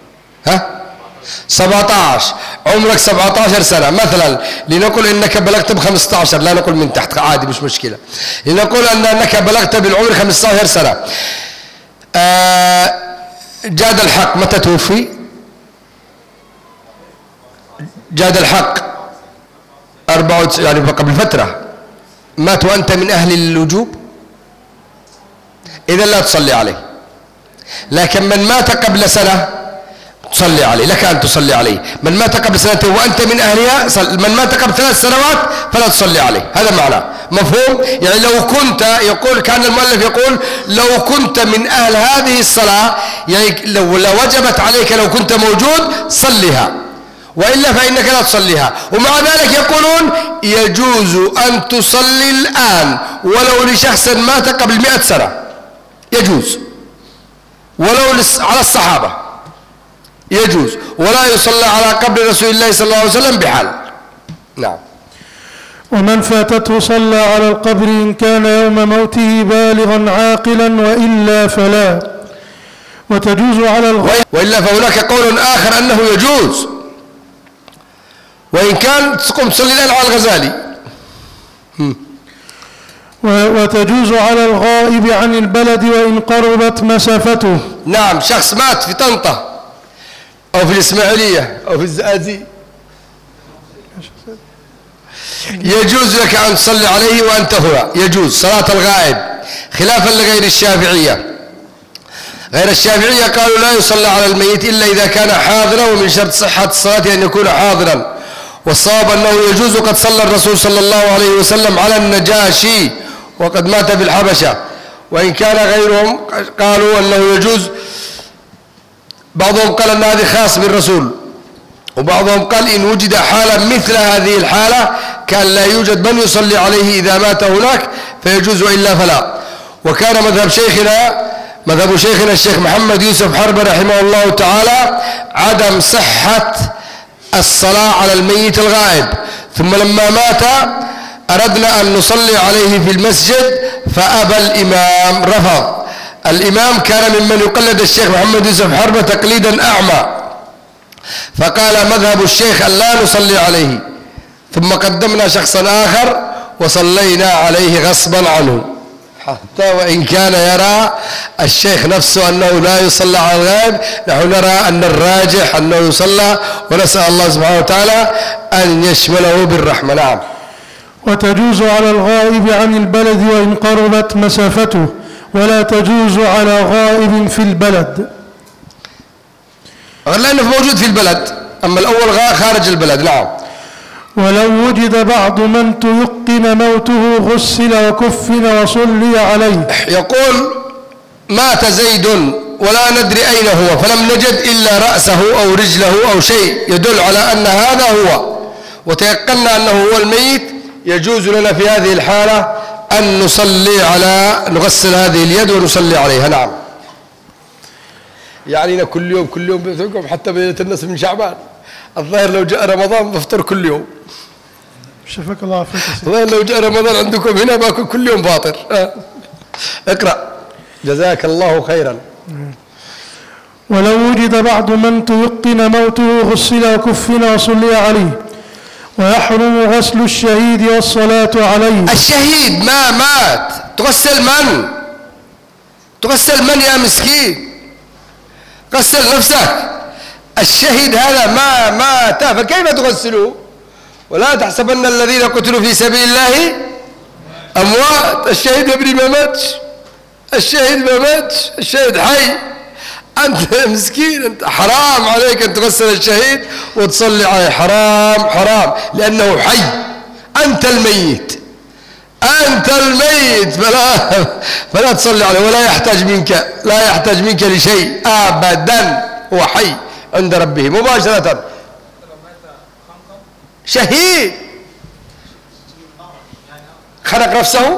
17. عمرك 17 سنة مثلا، لنقل إنك بلغت ب15، لا نقول من تحت عادي مش مشكلة، لنقول أنك بلغت بالعمر 15 سنة. جاد الحق متى توفي؟ جاد الحق 94 يعني قبل فترة مات وأنت من أهل الوجوب، إذا لا تصلي عليه. لكن من مات قبل سنة تصلي عليه، لك أن تصلي عليه. من مات قبل سنتين وأنت من أهلها، من مات قبل 3 سنوات فلا تصلي عليه. هذا معناه مفهوم؟ يعني لو كنت، يقول كان المؤلف يقول لو كنت من أهل هذه الصلاة، يعني لو وجبت عليك لو كنت موجود صليها، وإلا فإنك لا تصليها. ومع ذلك يقولون يجوز أن تصلي الآن ولو لشخص مات قبل 100 سنة، يجوز، ولو على الصحابة يجوز، ولا يصلى على قبر رسول الله صلى الله عليه وسلم بحال. نعم. ومن فاتته صلى على القبر إن كان يوم موته بالغا عاقلا وإلا فلا. وتجوز على الغير، وإلا فهناك قول آخر أنه يجوز، وإن كان تقوم تصلي الآن على الغزالي. وتجوز على الغائب عن البلد وإن قربت مسافته. نعم، شخص مات في طنطا أو في الإسماعيلية أو في الزقازيق يجوز لك أن تصلي عليه وأنت هنا، يجوز صلاة الغائب، خلافا لغير الشافعية. غير الشافعية قالوا لا يصلى على الميت إلا إذا كان حاضرا، ومن شرط صحة الصلاة أن يكون حاضرا. والصواب أنه يجوز، وقد صلى الرسول صلى الله عليه وسلم على النجاشي وقد مات في الحبشة. وإن كان غيرهم قالوا أنه يجوز، بعضهم قال أن هذه خاص بالرسول، وبعضهم قال إن وجد حالة مثل هذه الحالة كان لا يوجد من يصلي عليه إذا مات هناك فيجوز، وإلا فلا. وكان مذهب شيخنا الشيخ محمد يوسف حرب رحمه الله تعالى عدم صحة الصلاة على الميت الغائب. ثم لما مات أردنا أن نصلي عليه في المسجد فأبى الإمام، رفض. الإمام كان ممن يقلد الشيخ محمد يوسف حرب تقليدا أعمى، فقال مذهب الشيخ أن لا نصلي عليه. ثم قدمنا شخصا آخر وصلينا عليه غصبا عنه، حتى وإن كان يرى الشيخ نفسه أنه لا يصلى على الغائب، نحن نرى أن الراجح أنه يصلى، ونسأل الله سبحانه وتعالى أن يشمله بالرحمة. نعم. وتجوز على الغائب عن البلد وإن قربت مسافته، ولا تجوز على غائب في البلد، لأنه موجود في البلد، أما الأول خارج البلد. نعم. ولو وجد بعض من تيقن موته غسل وكفن وصلي عليه. يقول مات زيد ولا ندري أين هو، فلم نجد إلا رأسه أو رجله أو شيء يدل على أن هذا هو، وتيقنا أنه هو الميت، يجوز لنا في هذه الحالة أن نغسل هذه اليد ونصلي عليها. نعم. يعني كل يوم بيتكم حتى بيت الناس من شعبان، الظاهر لو جاء رمضان بفطر كل يوم. شفاك الله فيك. الظاهر لو جاء رمضان عندكم هنا باكل كل يوم فاطر. اقرأ. جزاك الله خيرا. ولو وجد بعض من تيقن موته غسل وكفن وصلي عليه، ويحرم غسل الشهيد والصلاة عليه. الشهيد ما مات تغسل من؟ تغسل من يا مسكين؟ غسل نفسك. الشهيد هذا ما مات فكيف تغسله؟ ولا تحسبن الذين قتلوا في سبيل الله أموات. الشهيد يا ابني ما ماتش، الشهيد ما ماتش، الشهيد حي. أنت مسكين، أنت حرام عليك أن تغسل الشهيد وتصلي عليه، حرام، لأنه حي. أنت الميت فلا تصلي عليه، ولا يحتاج منك لشيء أبدا، هو حي عند ربه مباشرة. شهيد خلق نفسه،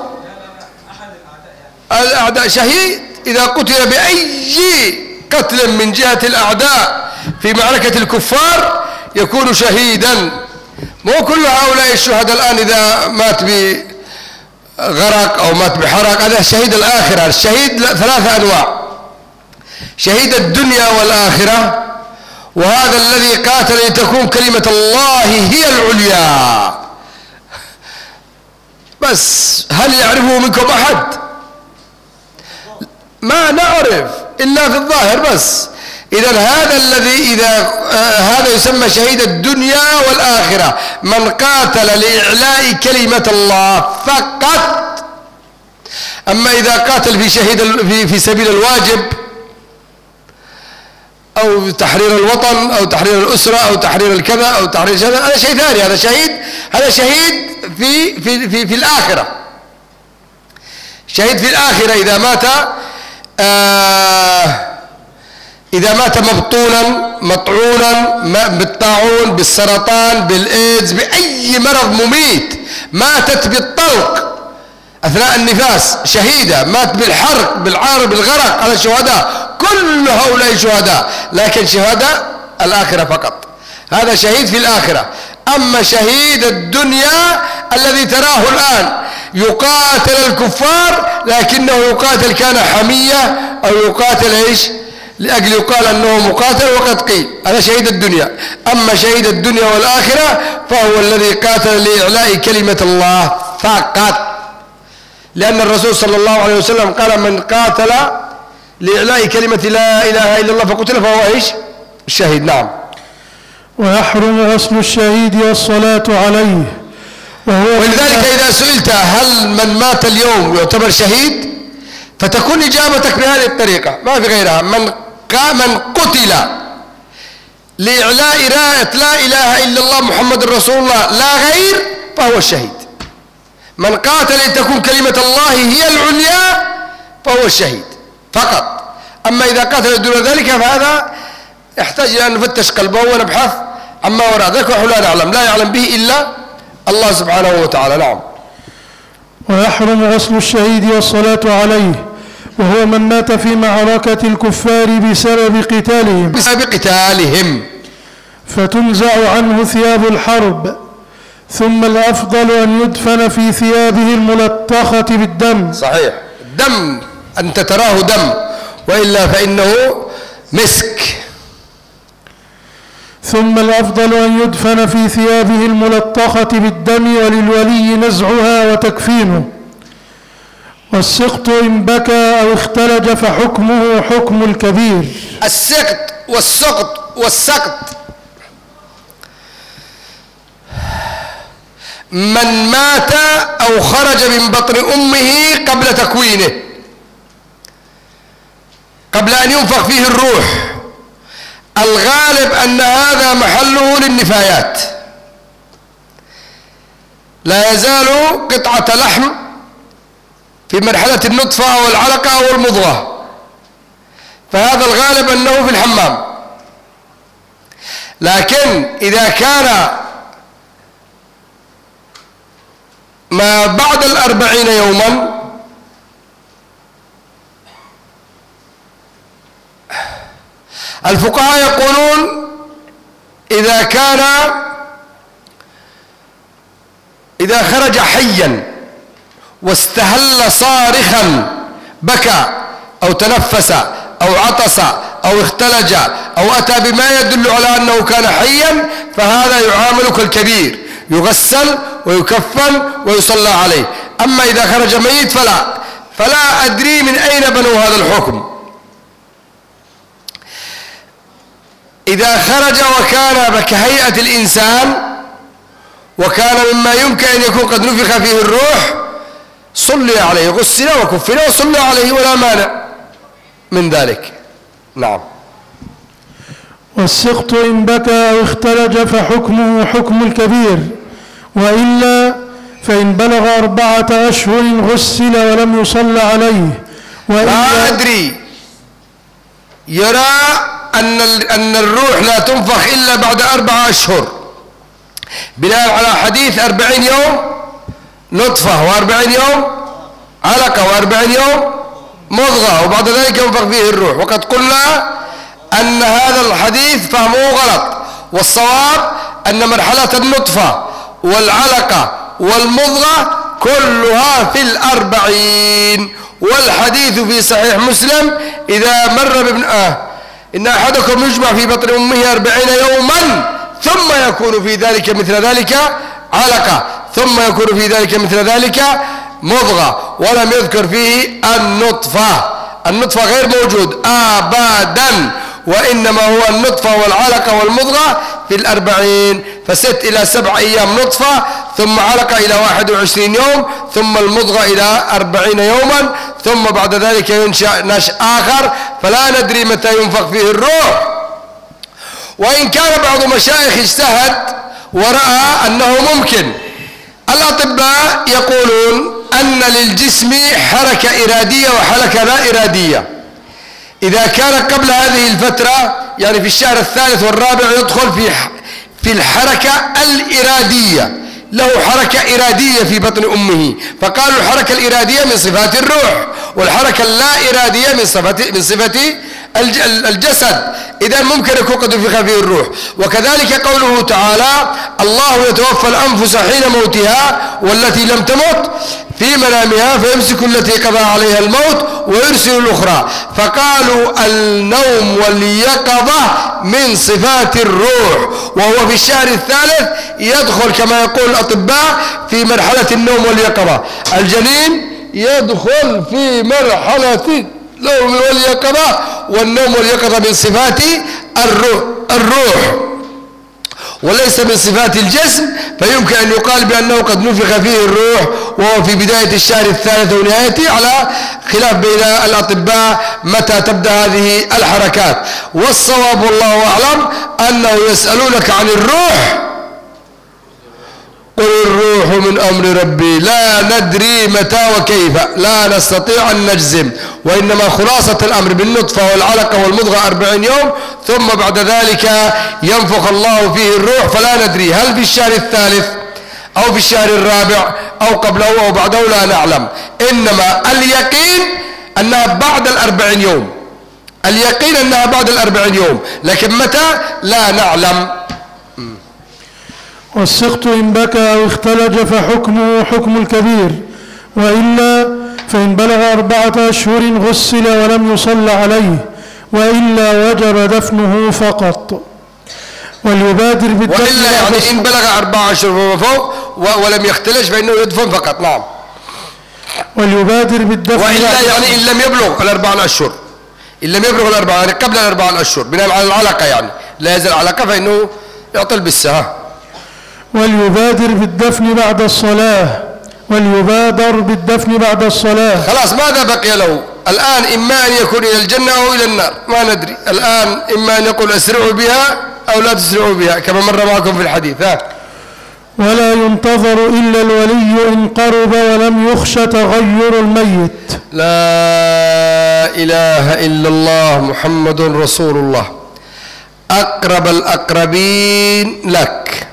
الأعداء شهيد إذا قتل بأي قتل من جهة الأعداء في معركة الكفار يكون شهيدا. مو كل هؤلاء الشهداء الآن إذا مات بغرق أو مات بحرق، هذا شهيد الآخرة. الشهيد 3 أنواع: شهيد الدنيا والآخرة، وهذا الذي قاتل لتكون كلمة الله هي العليا. بس هل يعرفه منكم أحد؟ ما نعرف إلا في الظاهر بس. إذن هذا يسمى شهيد الدنيا والآخرة، من قاتل لإعلاء كلمة الله فقط. أما إذا قاتل في سبيل الواجب أو تحرير الوطن أو تحرير الأسرة أو تحرير الكذا أو تحرير كذا، هذا شيء ثاني. هذا شهيد في الآخرة. شهيد في الآخرة إذا مات مبطونا مطعونا بالطاعون بالسرطان بالإيدز بأي مرض مميت، ماتت بالطلق أثناء النفاس شهيدة، مات بالحرق بالعار بالغرق، هذا شهداء، كل هؤلاء شهداء، لكن شهداء الآخرة فقط. هذا شهيد في الآخرة. أما شهيد الدنيا الذي تراه الآن يقاتل الكفار لكنه يقاتل كان حمية أو يقاتل لأجل يقال أنه مقاتل وقد قيل، هذا شهيد الدنيا. أما شهيد الدنيا والآخرة فهو الذي قاتل لإعلاء كلمة الله فقط، لأن الرسول صلى الله عليه وسلم قال من قاتل لإعلاء كلمة لا إله إلا الله فقتل فهو الشهيد. نعم. ويحرم غسل الشهيد والصلاة عليه، ولذلك إذا سئلت هل من مات اليوم يعتبر شهيد فتكون إجابتك بهذه الطريقة ما في غيرها. من قتل لإعلاء راية لا إله إلا الله محمد رسول الله لا غير فهو الشهيد. من قاتل لتكون كلمة الله هي العليا فهو الشهيد فقط. أما إذا قاتل دون ذلك فهذا يحتاج أن نفتش قلبه ونبحث عما وراء ذلك ونحن لا نعلم، لا يعلم به إلا الله سبحانه وتعالى. نعم. ويحرم غسل الشهيد والصلاة عليه وهو من مات في معركة الكفار بسبب قتالهم فتنزع عنه ثياب الحرب، ثم الأفضل أن يدفن في ثيابه الملطخة بالدم. صحيح، الدم أنت تراه دم وإلا فإنه مسك. ثم الأفضل أن يدفن في ثيابه الملطخة بالدم وللولي نزعها وتكفينه. والسقط إن بكى أو اختلج فحكمه حكم الكبير. السقط والسقط من مات أو خرج من بطن أمه قبل تكوينه، قبل أن ينفخ فيه الروح. الغالب أن هذا محله للنفايات، لا يزال قطعة لحم في مرحلة النطفة أو العلقة أو المضغة، فهذا الغالب أنه في الحمام. لكن إذا كان ما بعد 40 يوما الفقهاء يقولون إذا خرج حيا واستهل صارخا بكى أو تنفس أو عطس أو اختلج أو أتى بما يدل على أنه كان حيا فهذا يعامل كالكبير، يغسل ويكفن ويصلى عليه. أما إذا خرج ميت فلا أدري من أين بنوا هذا الحكم. إذا خرج وكان كهيئة الإنسان وكان مما يمكن أن يكون قد نفخ فيه الروح صلي عليه، غسل وكفن وصلى عليه ولا مانع من ذلك. نعم. والسقط إن بكى أو اختلج فحكمه حكم الكبير، وإلا فإن بلغ 4 أشهر غسل ولم يصلى عليه. لا أدري، يرى أن الروح لا تنفخ إلا بعد 4 أشهر بناء على حديث 40 يوم نطفة و40 يوم علقة و40 يوم مضغة وبعد ذلك ينفخ فيه الروح. وقد قلنا أن هذا الحديث فهمه غلط، والصواب أن مرحلة النطفة والعلقة والمضغة كلها في 40. والحديث في صحيح مسلم إذا مر بابن إن أحدكم يجمع في بطن أمه 40 يوما ثم يكون في ذلك مثل ذلك علقة ثم يكون في ذلك مثل ذلك مضغة، ولم يذكر فيه النطفة غير موجود أبدا، وإنما هو النطفة والعلقة والمضغة في 40. ف6 إلى 7 أيام نطفة، ثم علقة إلى 21 يوم، ثم المضغة إلى 40 يوما، ثم بعد ذلك ينشأ نشأ آخر فلا ندري متى ينفخ فيه الروح. وإن كان بعض مشايخ اجتهد ورأى أنه ممكن. الأطباء يقولون أن للجسم حركة إرادية وحركة لا إرادية. إذا كان قبل هذه الفترة يعني في الشهر الثالث والرابع يدخل في الحركة الإرادية، له حركة إرادية في بطن أمه، فقالوا الحركة الإرادية من صفات الروح، والحركة اللا إرادية من صفة الجسد. إذا ممكن يكون قد نفخ فيه الروح. وكذلك قوله تعالى الله يتوفى الأنفس حين موتها والتي لم تمت في منامها فيمسك التي قضى عليها الموت ويرسل الأخرى. فقالوا النوم واليقظة من صفات الروح، وهو في الشهر الثالث يدخل كما يقول الأطباء في مرحلة النوم واليقظة. الجنين يدخل في مرحلة النوم واليقظة، والنوم واليقظة من صفات الروح وليس من صفات الجسم، فيمكن أن يقال بأنه قد نفخ فيه الروح وهو في بداية الشهر الثالث ونهايته، على خلاف بين الأطباء متى تبدأ هذه الحركات. والصواب والله أعلم أنه يسألونك عن الروح، قل الروح من أمر ربي لا ندري متى وكيف، لا نستطيع أن نجزم، وإنما خلاصة الأمر بالنطفة والعلقة والمضغة 40 يوم، ثم بعد ذلك ينفخ الله فيه الروح، فلا ندري هل في الشهر الثالث أو في الشهر الرابع أو قبله أو بعده لا نعلم، إنما اليقين أنها بعد 40 يوم، اليقين أنها بعد 40 يوم، لكن متى لا نعلم. والسقط إن بكى أو اختلج فحكمه حكم الكبير، وإلا فإن بلغ 4 أشهر غسل ولم يصل عليه، وإلا وجب دفنه فقط. وليبادر بالدفن، وإلا يعني إن بلغ 4 أشهر فوق ولم يختلج فإنه يدفن فقط. نعم. وليبادر بالدفن، وإلا يعني إن لم يبلغ 4 أشهر، إن لم يبلغ 4 يعني قبل 4 أشهر بناء على العلاقة، يعني لا يزال علاقة فإنه يعطل بالسها. وليبادر بالدفن بعد الصلاة، وليبادر بالدفن بعد الصلاة. خلاص ماذا بقي له الآن؟ إما أن يكون إلى الجنة أو إلى النار، ما ندري الآن، إما أن يقول أسرعوا بها أو لا تسرعوا بها كما مر معكم في الحديث. ولا ينتظر إلا الولي إن قرب ولم يخش تغير الميت. لا إله إلا الله محمد رسول الله. أقرب الأقربين لك،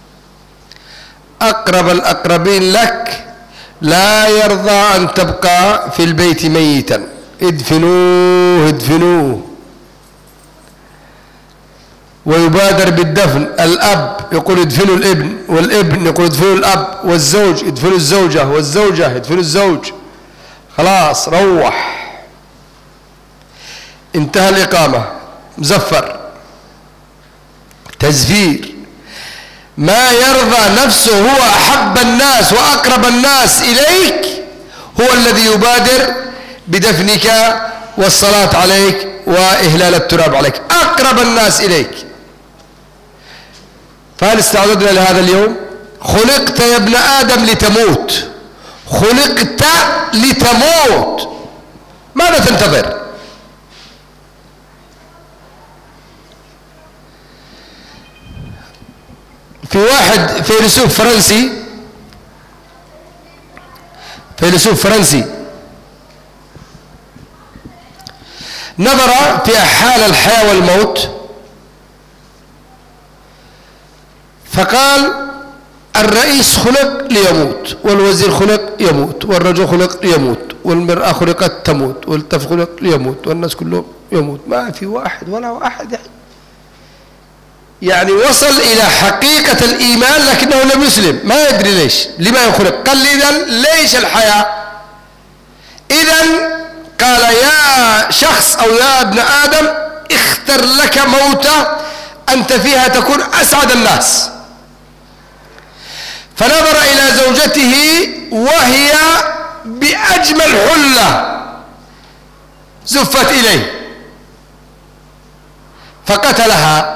أقرب الأقربين لك لا يرضى أن تبقى في البيت ميتا، ادفنوه ادفنوه. ويبادر بالدفن، الأب يقول ادفنوا الابن، والابن يقول ادفنوا الأب، والزوج ادفنوا الزوجة، والزوجة ادفنوا الزوج. خلاص روح، انتهى الإقامة، مزفر تزفير. ما يرضى نفسه، هو أحب الناس وأقرب الناس إليك هو الذي يبادر بدفنك والصلاة عليك وإهلال التراب عليك، أقرب الناس إليك. فهل استعددنا لهذا اليوم؟ خلقت يا ابن آدم لتموت، خلقت لتموت، ماذا تنتظر؟ في واحد فيلسوف فرنسي نظر في حال الحياة والموت، فقال الرئيس خلق ليموت، والوزير خلق يموت، والرجل خلق ليموت، والمرأة خلقت تموت، والطفل خلق ليموت، والناس كلهم يموت، ما في واحد ولا واحد يعني وصل إلى حقيقة الإيمان لكنه لم يسلم، ما يدري ليش، لما يخلق. قال لي إذن ليش الحياة؟ إذن قال يا شخص أو يا ابن آدم اختر لك موتة أنت فيها تكون أسعد الناس. فنظر إلى زوجته وهي بأجمل حلة زفت إليه فقتلها،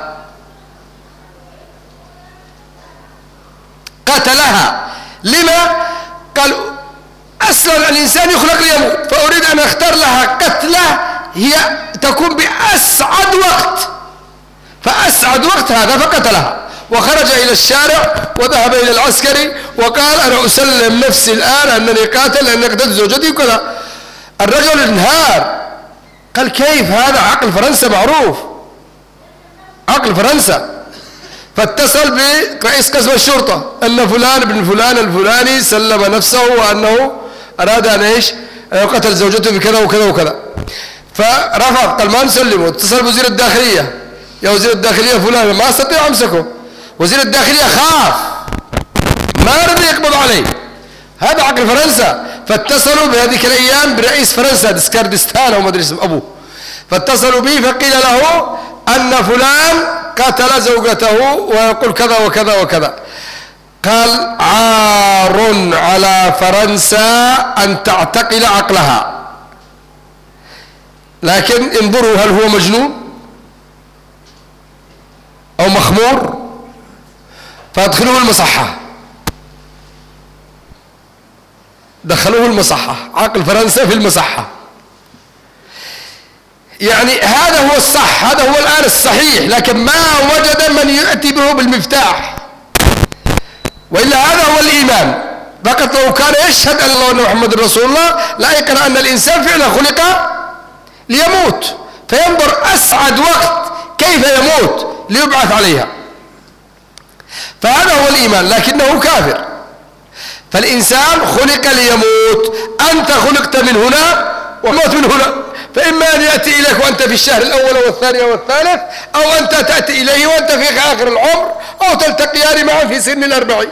لما؟ قال أصلا الإنسان يخلق ليموت، فأريد أن أختار لها قتلة هي تكون بأسعد وقت، فأسعد وقت هذا فقتلها، وخرج إلى الشارع وذهب إلى العسكري وقال أنا أسلم نفسي الآن أنني قاتل لأني قتلت زوجتي وكذا. الرجل انهار، قال كيف هذا؟ عقل فرنسا معروف، عقل فرنسا. فاتصل برئيس قسم الشرطة أن فلان بن فلان الفلاني سلم نفسه وأنه أراد أن إيش قتل زوجته بكذا وكذا وكذا، فرفض قال ما نسلمه. اتصل بوزير الداخلية، يا وزير الداخلية فلان ما استطيع أمسكه، وزير الداخلية خاف ما رضي يقبض عليه، هذا عقل فرنسا. فاتصلوا بهذيك الأيام برئيس فرنسا ديسكاردستان أو ما أدري اسم أبوه، فاتصلوا به فقيل له أن فلان قتل زوجته ويقول كذا وكذا وكذا. قال عار على فرنسا أن تعتقل عقلها، لكن انظروا هل هو مجنون أو مخمور فادخلوه المصحة، دخلوه المصحة، عقل فرنسا في المصحة. يعني هذا هو الصح، هذا هو الآن الصحيح، لكن ما وجد من يأتي به بالمفتاح، وإلا هذا هو الإيمان. فقط لو كان يشهد أن الله محمد رسول الله لا يقرأ أن الإنسان فعلا خلق ليموت، فينظر أسعد وقت كيف يموت ليبعث عليها، فهذا هو الإيمان، لكنه كافر. فالإنسان خلق ليموت، أنت خلقت من هنا وموت من هنا، فإما أن يأتي إليك وأنت في الشهر الأول والثاني والثالث، أو أنت تأتي إليه وأنت في آخر العمر، أو تلتقيان معا في سن 40.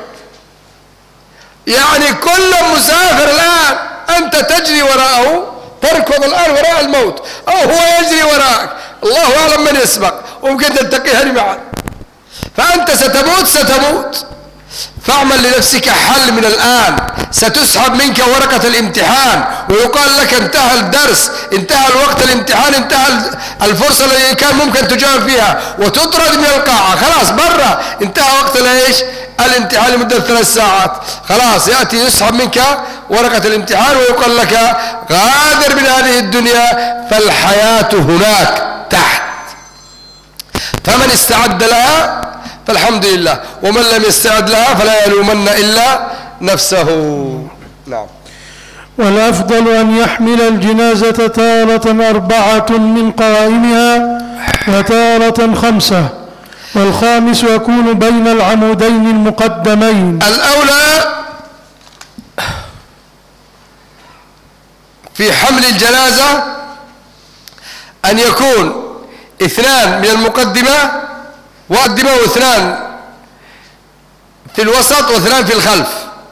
يعني كل مسافر الآن، أنت تجري وراءه، تركض الآن وراء الموت، أو هو يجري وراءك، الله أعلم من يسبق، وممكن تلتقيان معا. فأنت ستموت، فاعمل لنفسك حل من الآن. ستسحب منك ورقة الامتحان ويقال لك انتهى الدرس، انتهى الوقت الامتحان، انتهى الفرصة التي كان ممكن تجاوب فيها، وتطرد من القاعة، خلاص برا، انتهى وقت الامتحان لمدة 3 ساعات، خلاص يأتي يسحب منك ورقة الامتحان ويقال لك غادر من هذه الدنيا، فالحياة هناك تحت. فمن استعد لها فالحمد لله، ومن لم يستعد لها فلا يلومن إلا نفسه. نعم. والأفضل أن يحمل الجنازة تارة 4 من قوائمها وتارة 5، والخامس يكون بين العمودين المقدمين. الأولى في حمل الجنازة أن يكون 2 من المقدمة و2 في الوسط و2 في الخلف،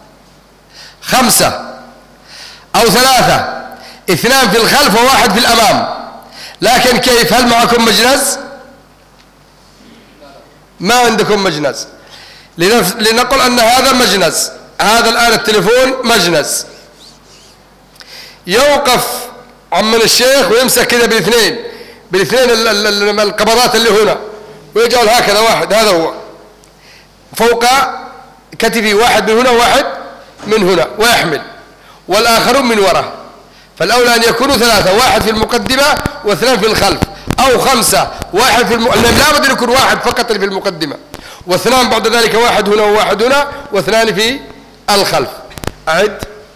5 أو 3، 2 في الخلف و1 في الأمام. لكن كيف؟ هل معكم مجنز؟ ما عندكم مجنز. لنقل أن هذا مجنز، هذا الآن التليفون مجنز، يوقف عمنا الشيخ ويمسك كذا بالاثنين القبضات اللي هنا، ويجعل هكذا واحد، هذا هو فوق كتفي، واحد من هنا وواحد من هنا، ويحمل، والآخرون من وراء. فالأولى أن يكونوا 3، 1 في المقدمة و2 في الخلف، أو 5، 1 في لا بد أن يكون 1 فقط في المقدمة، و2 بعد ذلك، 1 هنا و1 هنا، و2 في الخلف. أعد.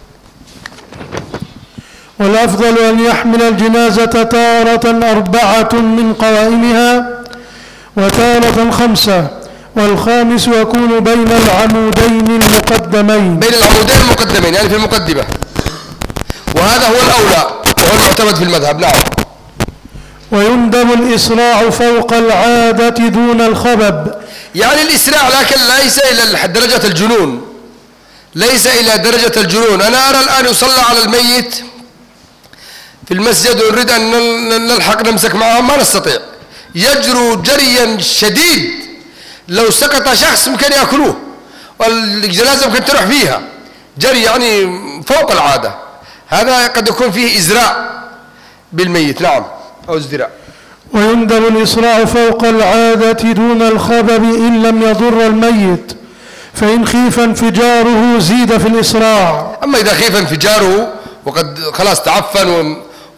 والأفضل أن يحمل الجنازة تارة 4 من قوائمها وتارة 5، والخامس يكون بين العمودين المقدمين. بين العمودين المقدمين يعني في المقدمة، وهذا هو الأولى وهو المعتمد في المذهب. نعم. ويندب الإسراع فوق العادة دون الخبب. يعني الإسراع، لكن ليس إلى درجة الجنون، ليس إلى درجة الجنون. أنا أرى الآن يصلى على الميت في المسجد ونريد أن نلحق نمسك معه، ما نستطيع، يجروا جريا شديد، لو سقط شخص ممكن يأكلوه، والجنازة ممكن تروح فيها جري يعني فوق العادة. هذا قد يكون فيه إزراء بالميت. نعم، أو ازدراء. ويندب الإسراع فوق العادة دون الخبب إن لم يضر الميت، فإن خيف انفجاره زيد في الإسراع. أما إذا خيف انفجاره وقد خلاص تعفن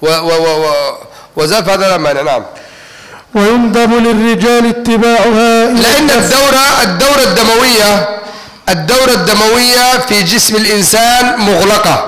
وزاف هذا لا مانع. نعم. ويندب للرجال اتباعها، لأن الدورة الدموية في جسم الإنسان مغلقة،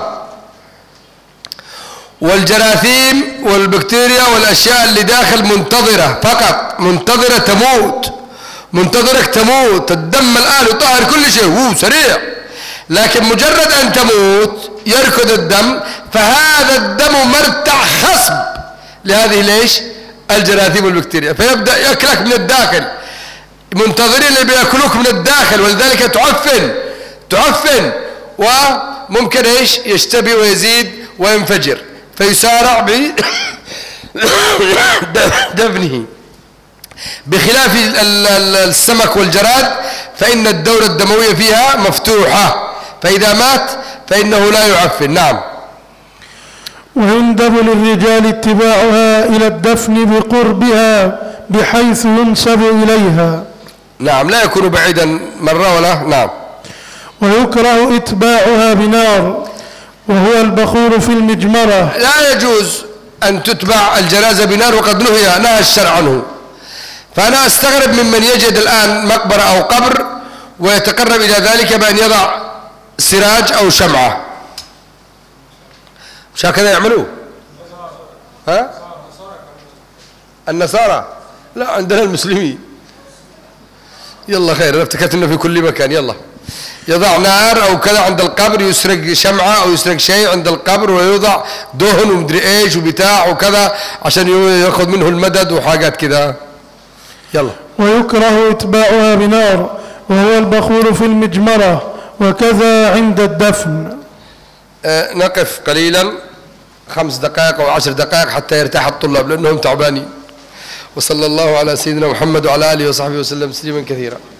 والجراثيم والبكتيريا والأشياء اللي داخل منتظرة، فقط منتظرة تموت، منتظرك تموت. الدم الآن يطهر كل شيء، هو سريع، لكن مجرد أن تموت يركض الدم، فهذا الدم مرتع خصب لهذه ليش الجراثيم والبكتيريا، فيبدأ يأكلك من الداخل، منتظرين اللي بيأكلوك من الداخل، ولذلك تعفن وممكن ايش يشتبه ويزيد وينفجر، فيسارع بدفنه. بخلاف السمك والجراد فإن الدورة الدموية فيها مفتوحة، فإذا مات فإنه لا يعفن. نعم. ويندب للرجال اتباعها إلى الدفن بقربها بحيث ينسب إليها. نعم لا يكون بعيدا مرة ولا نعم. ويكره إتباعها بنار وهو البخور في المجمرة. لا يجوز أن تتبع الجنازة بنار وقد نهى الشرع عنه. فأنا أستغرب ممن يجد الآن مقبرة أو قبر ويتقرب إلى ذلك بأن يضع سراج أو شمعة. مش هكذا يعملوه؟ ها؟ النصارى؟ لا عندنا المسلمين. يلا خير، أنا افتكرت إنه في كل مكان. يلا يضع نار أو كذا عند القبر، يسرق شمعة أو يسرق شيء عند القبر ويوضع دهن ومدري إيش وبتاع وكذا عشان يأخذ منه المدد وحاجات كذا. يلا. ويكره إتباعها بنار وهو البخور في المجمرة وكذا عند الدفن. نقف قليلا 5 دقائق أو 10 دقائق حتى يرتاح الطلاب لأنهم تعبانين. وصلى الله على سيدنا محمد وعلى آله وصحبه وسلم تسليما كثيرا.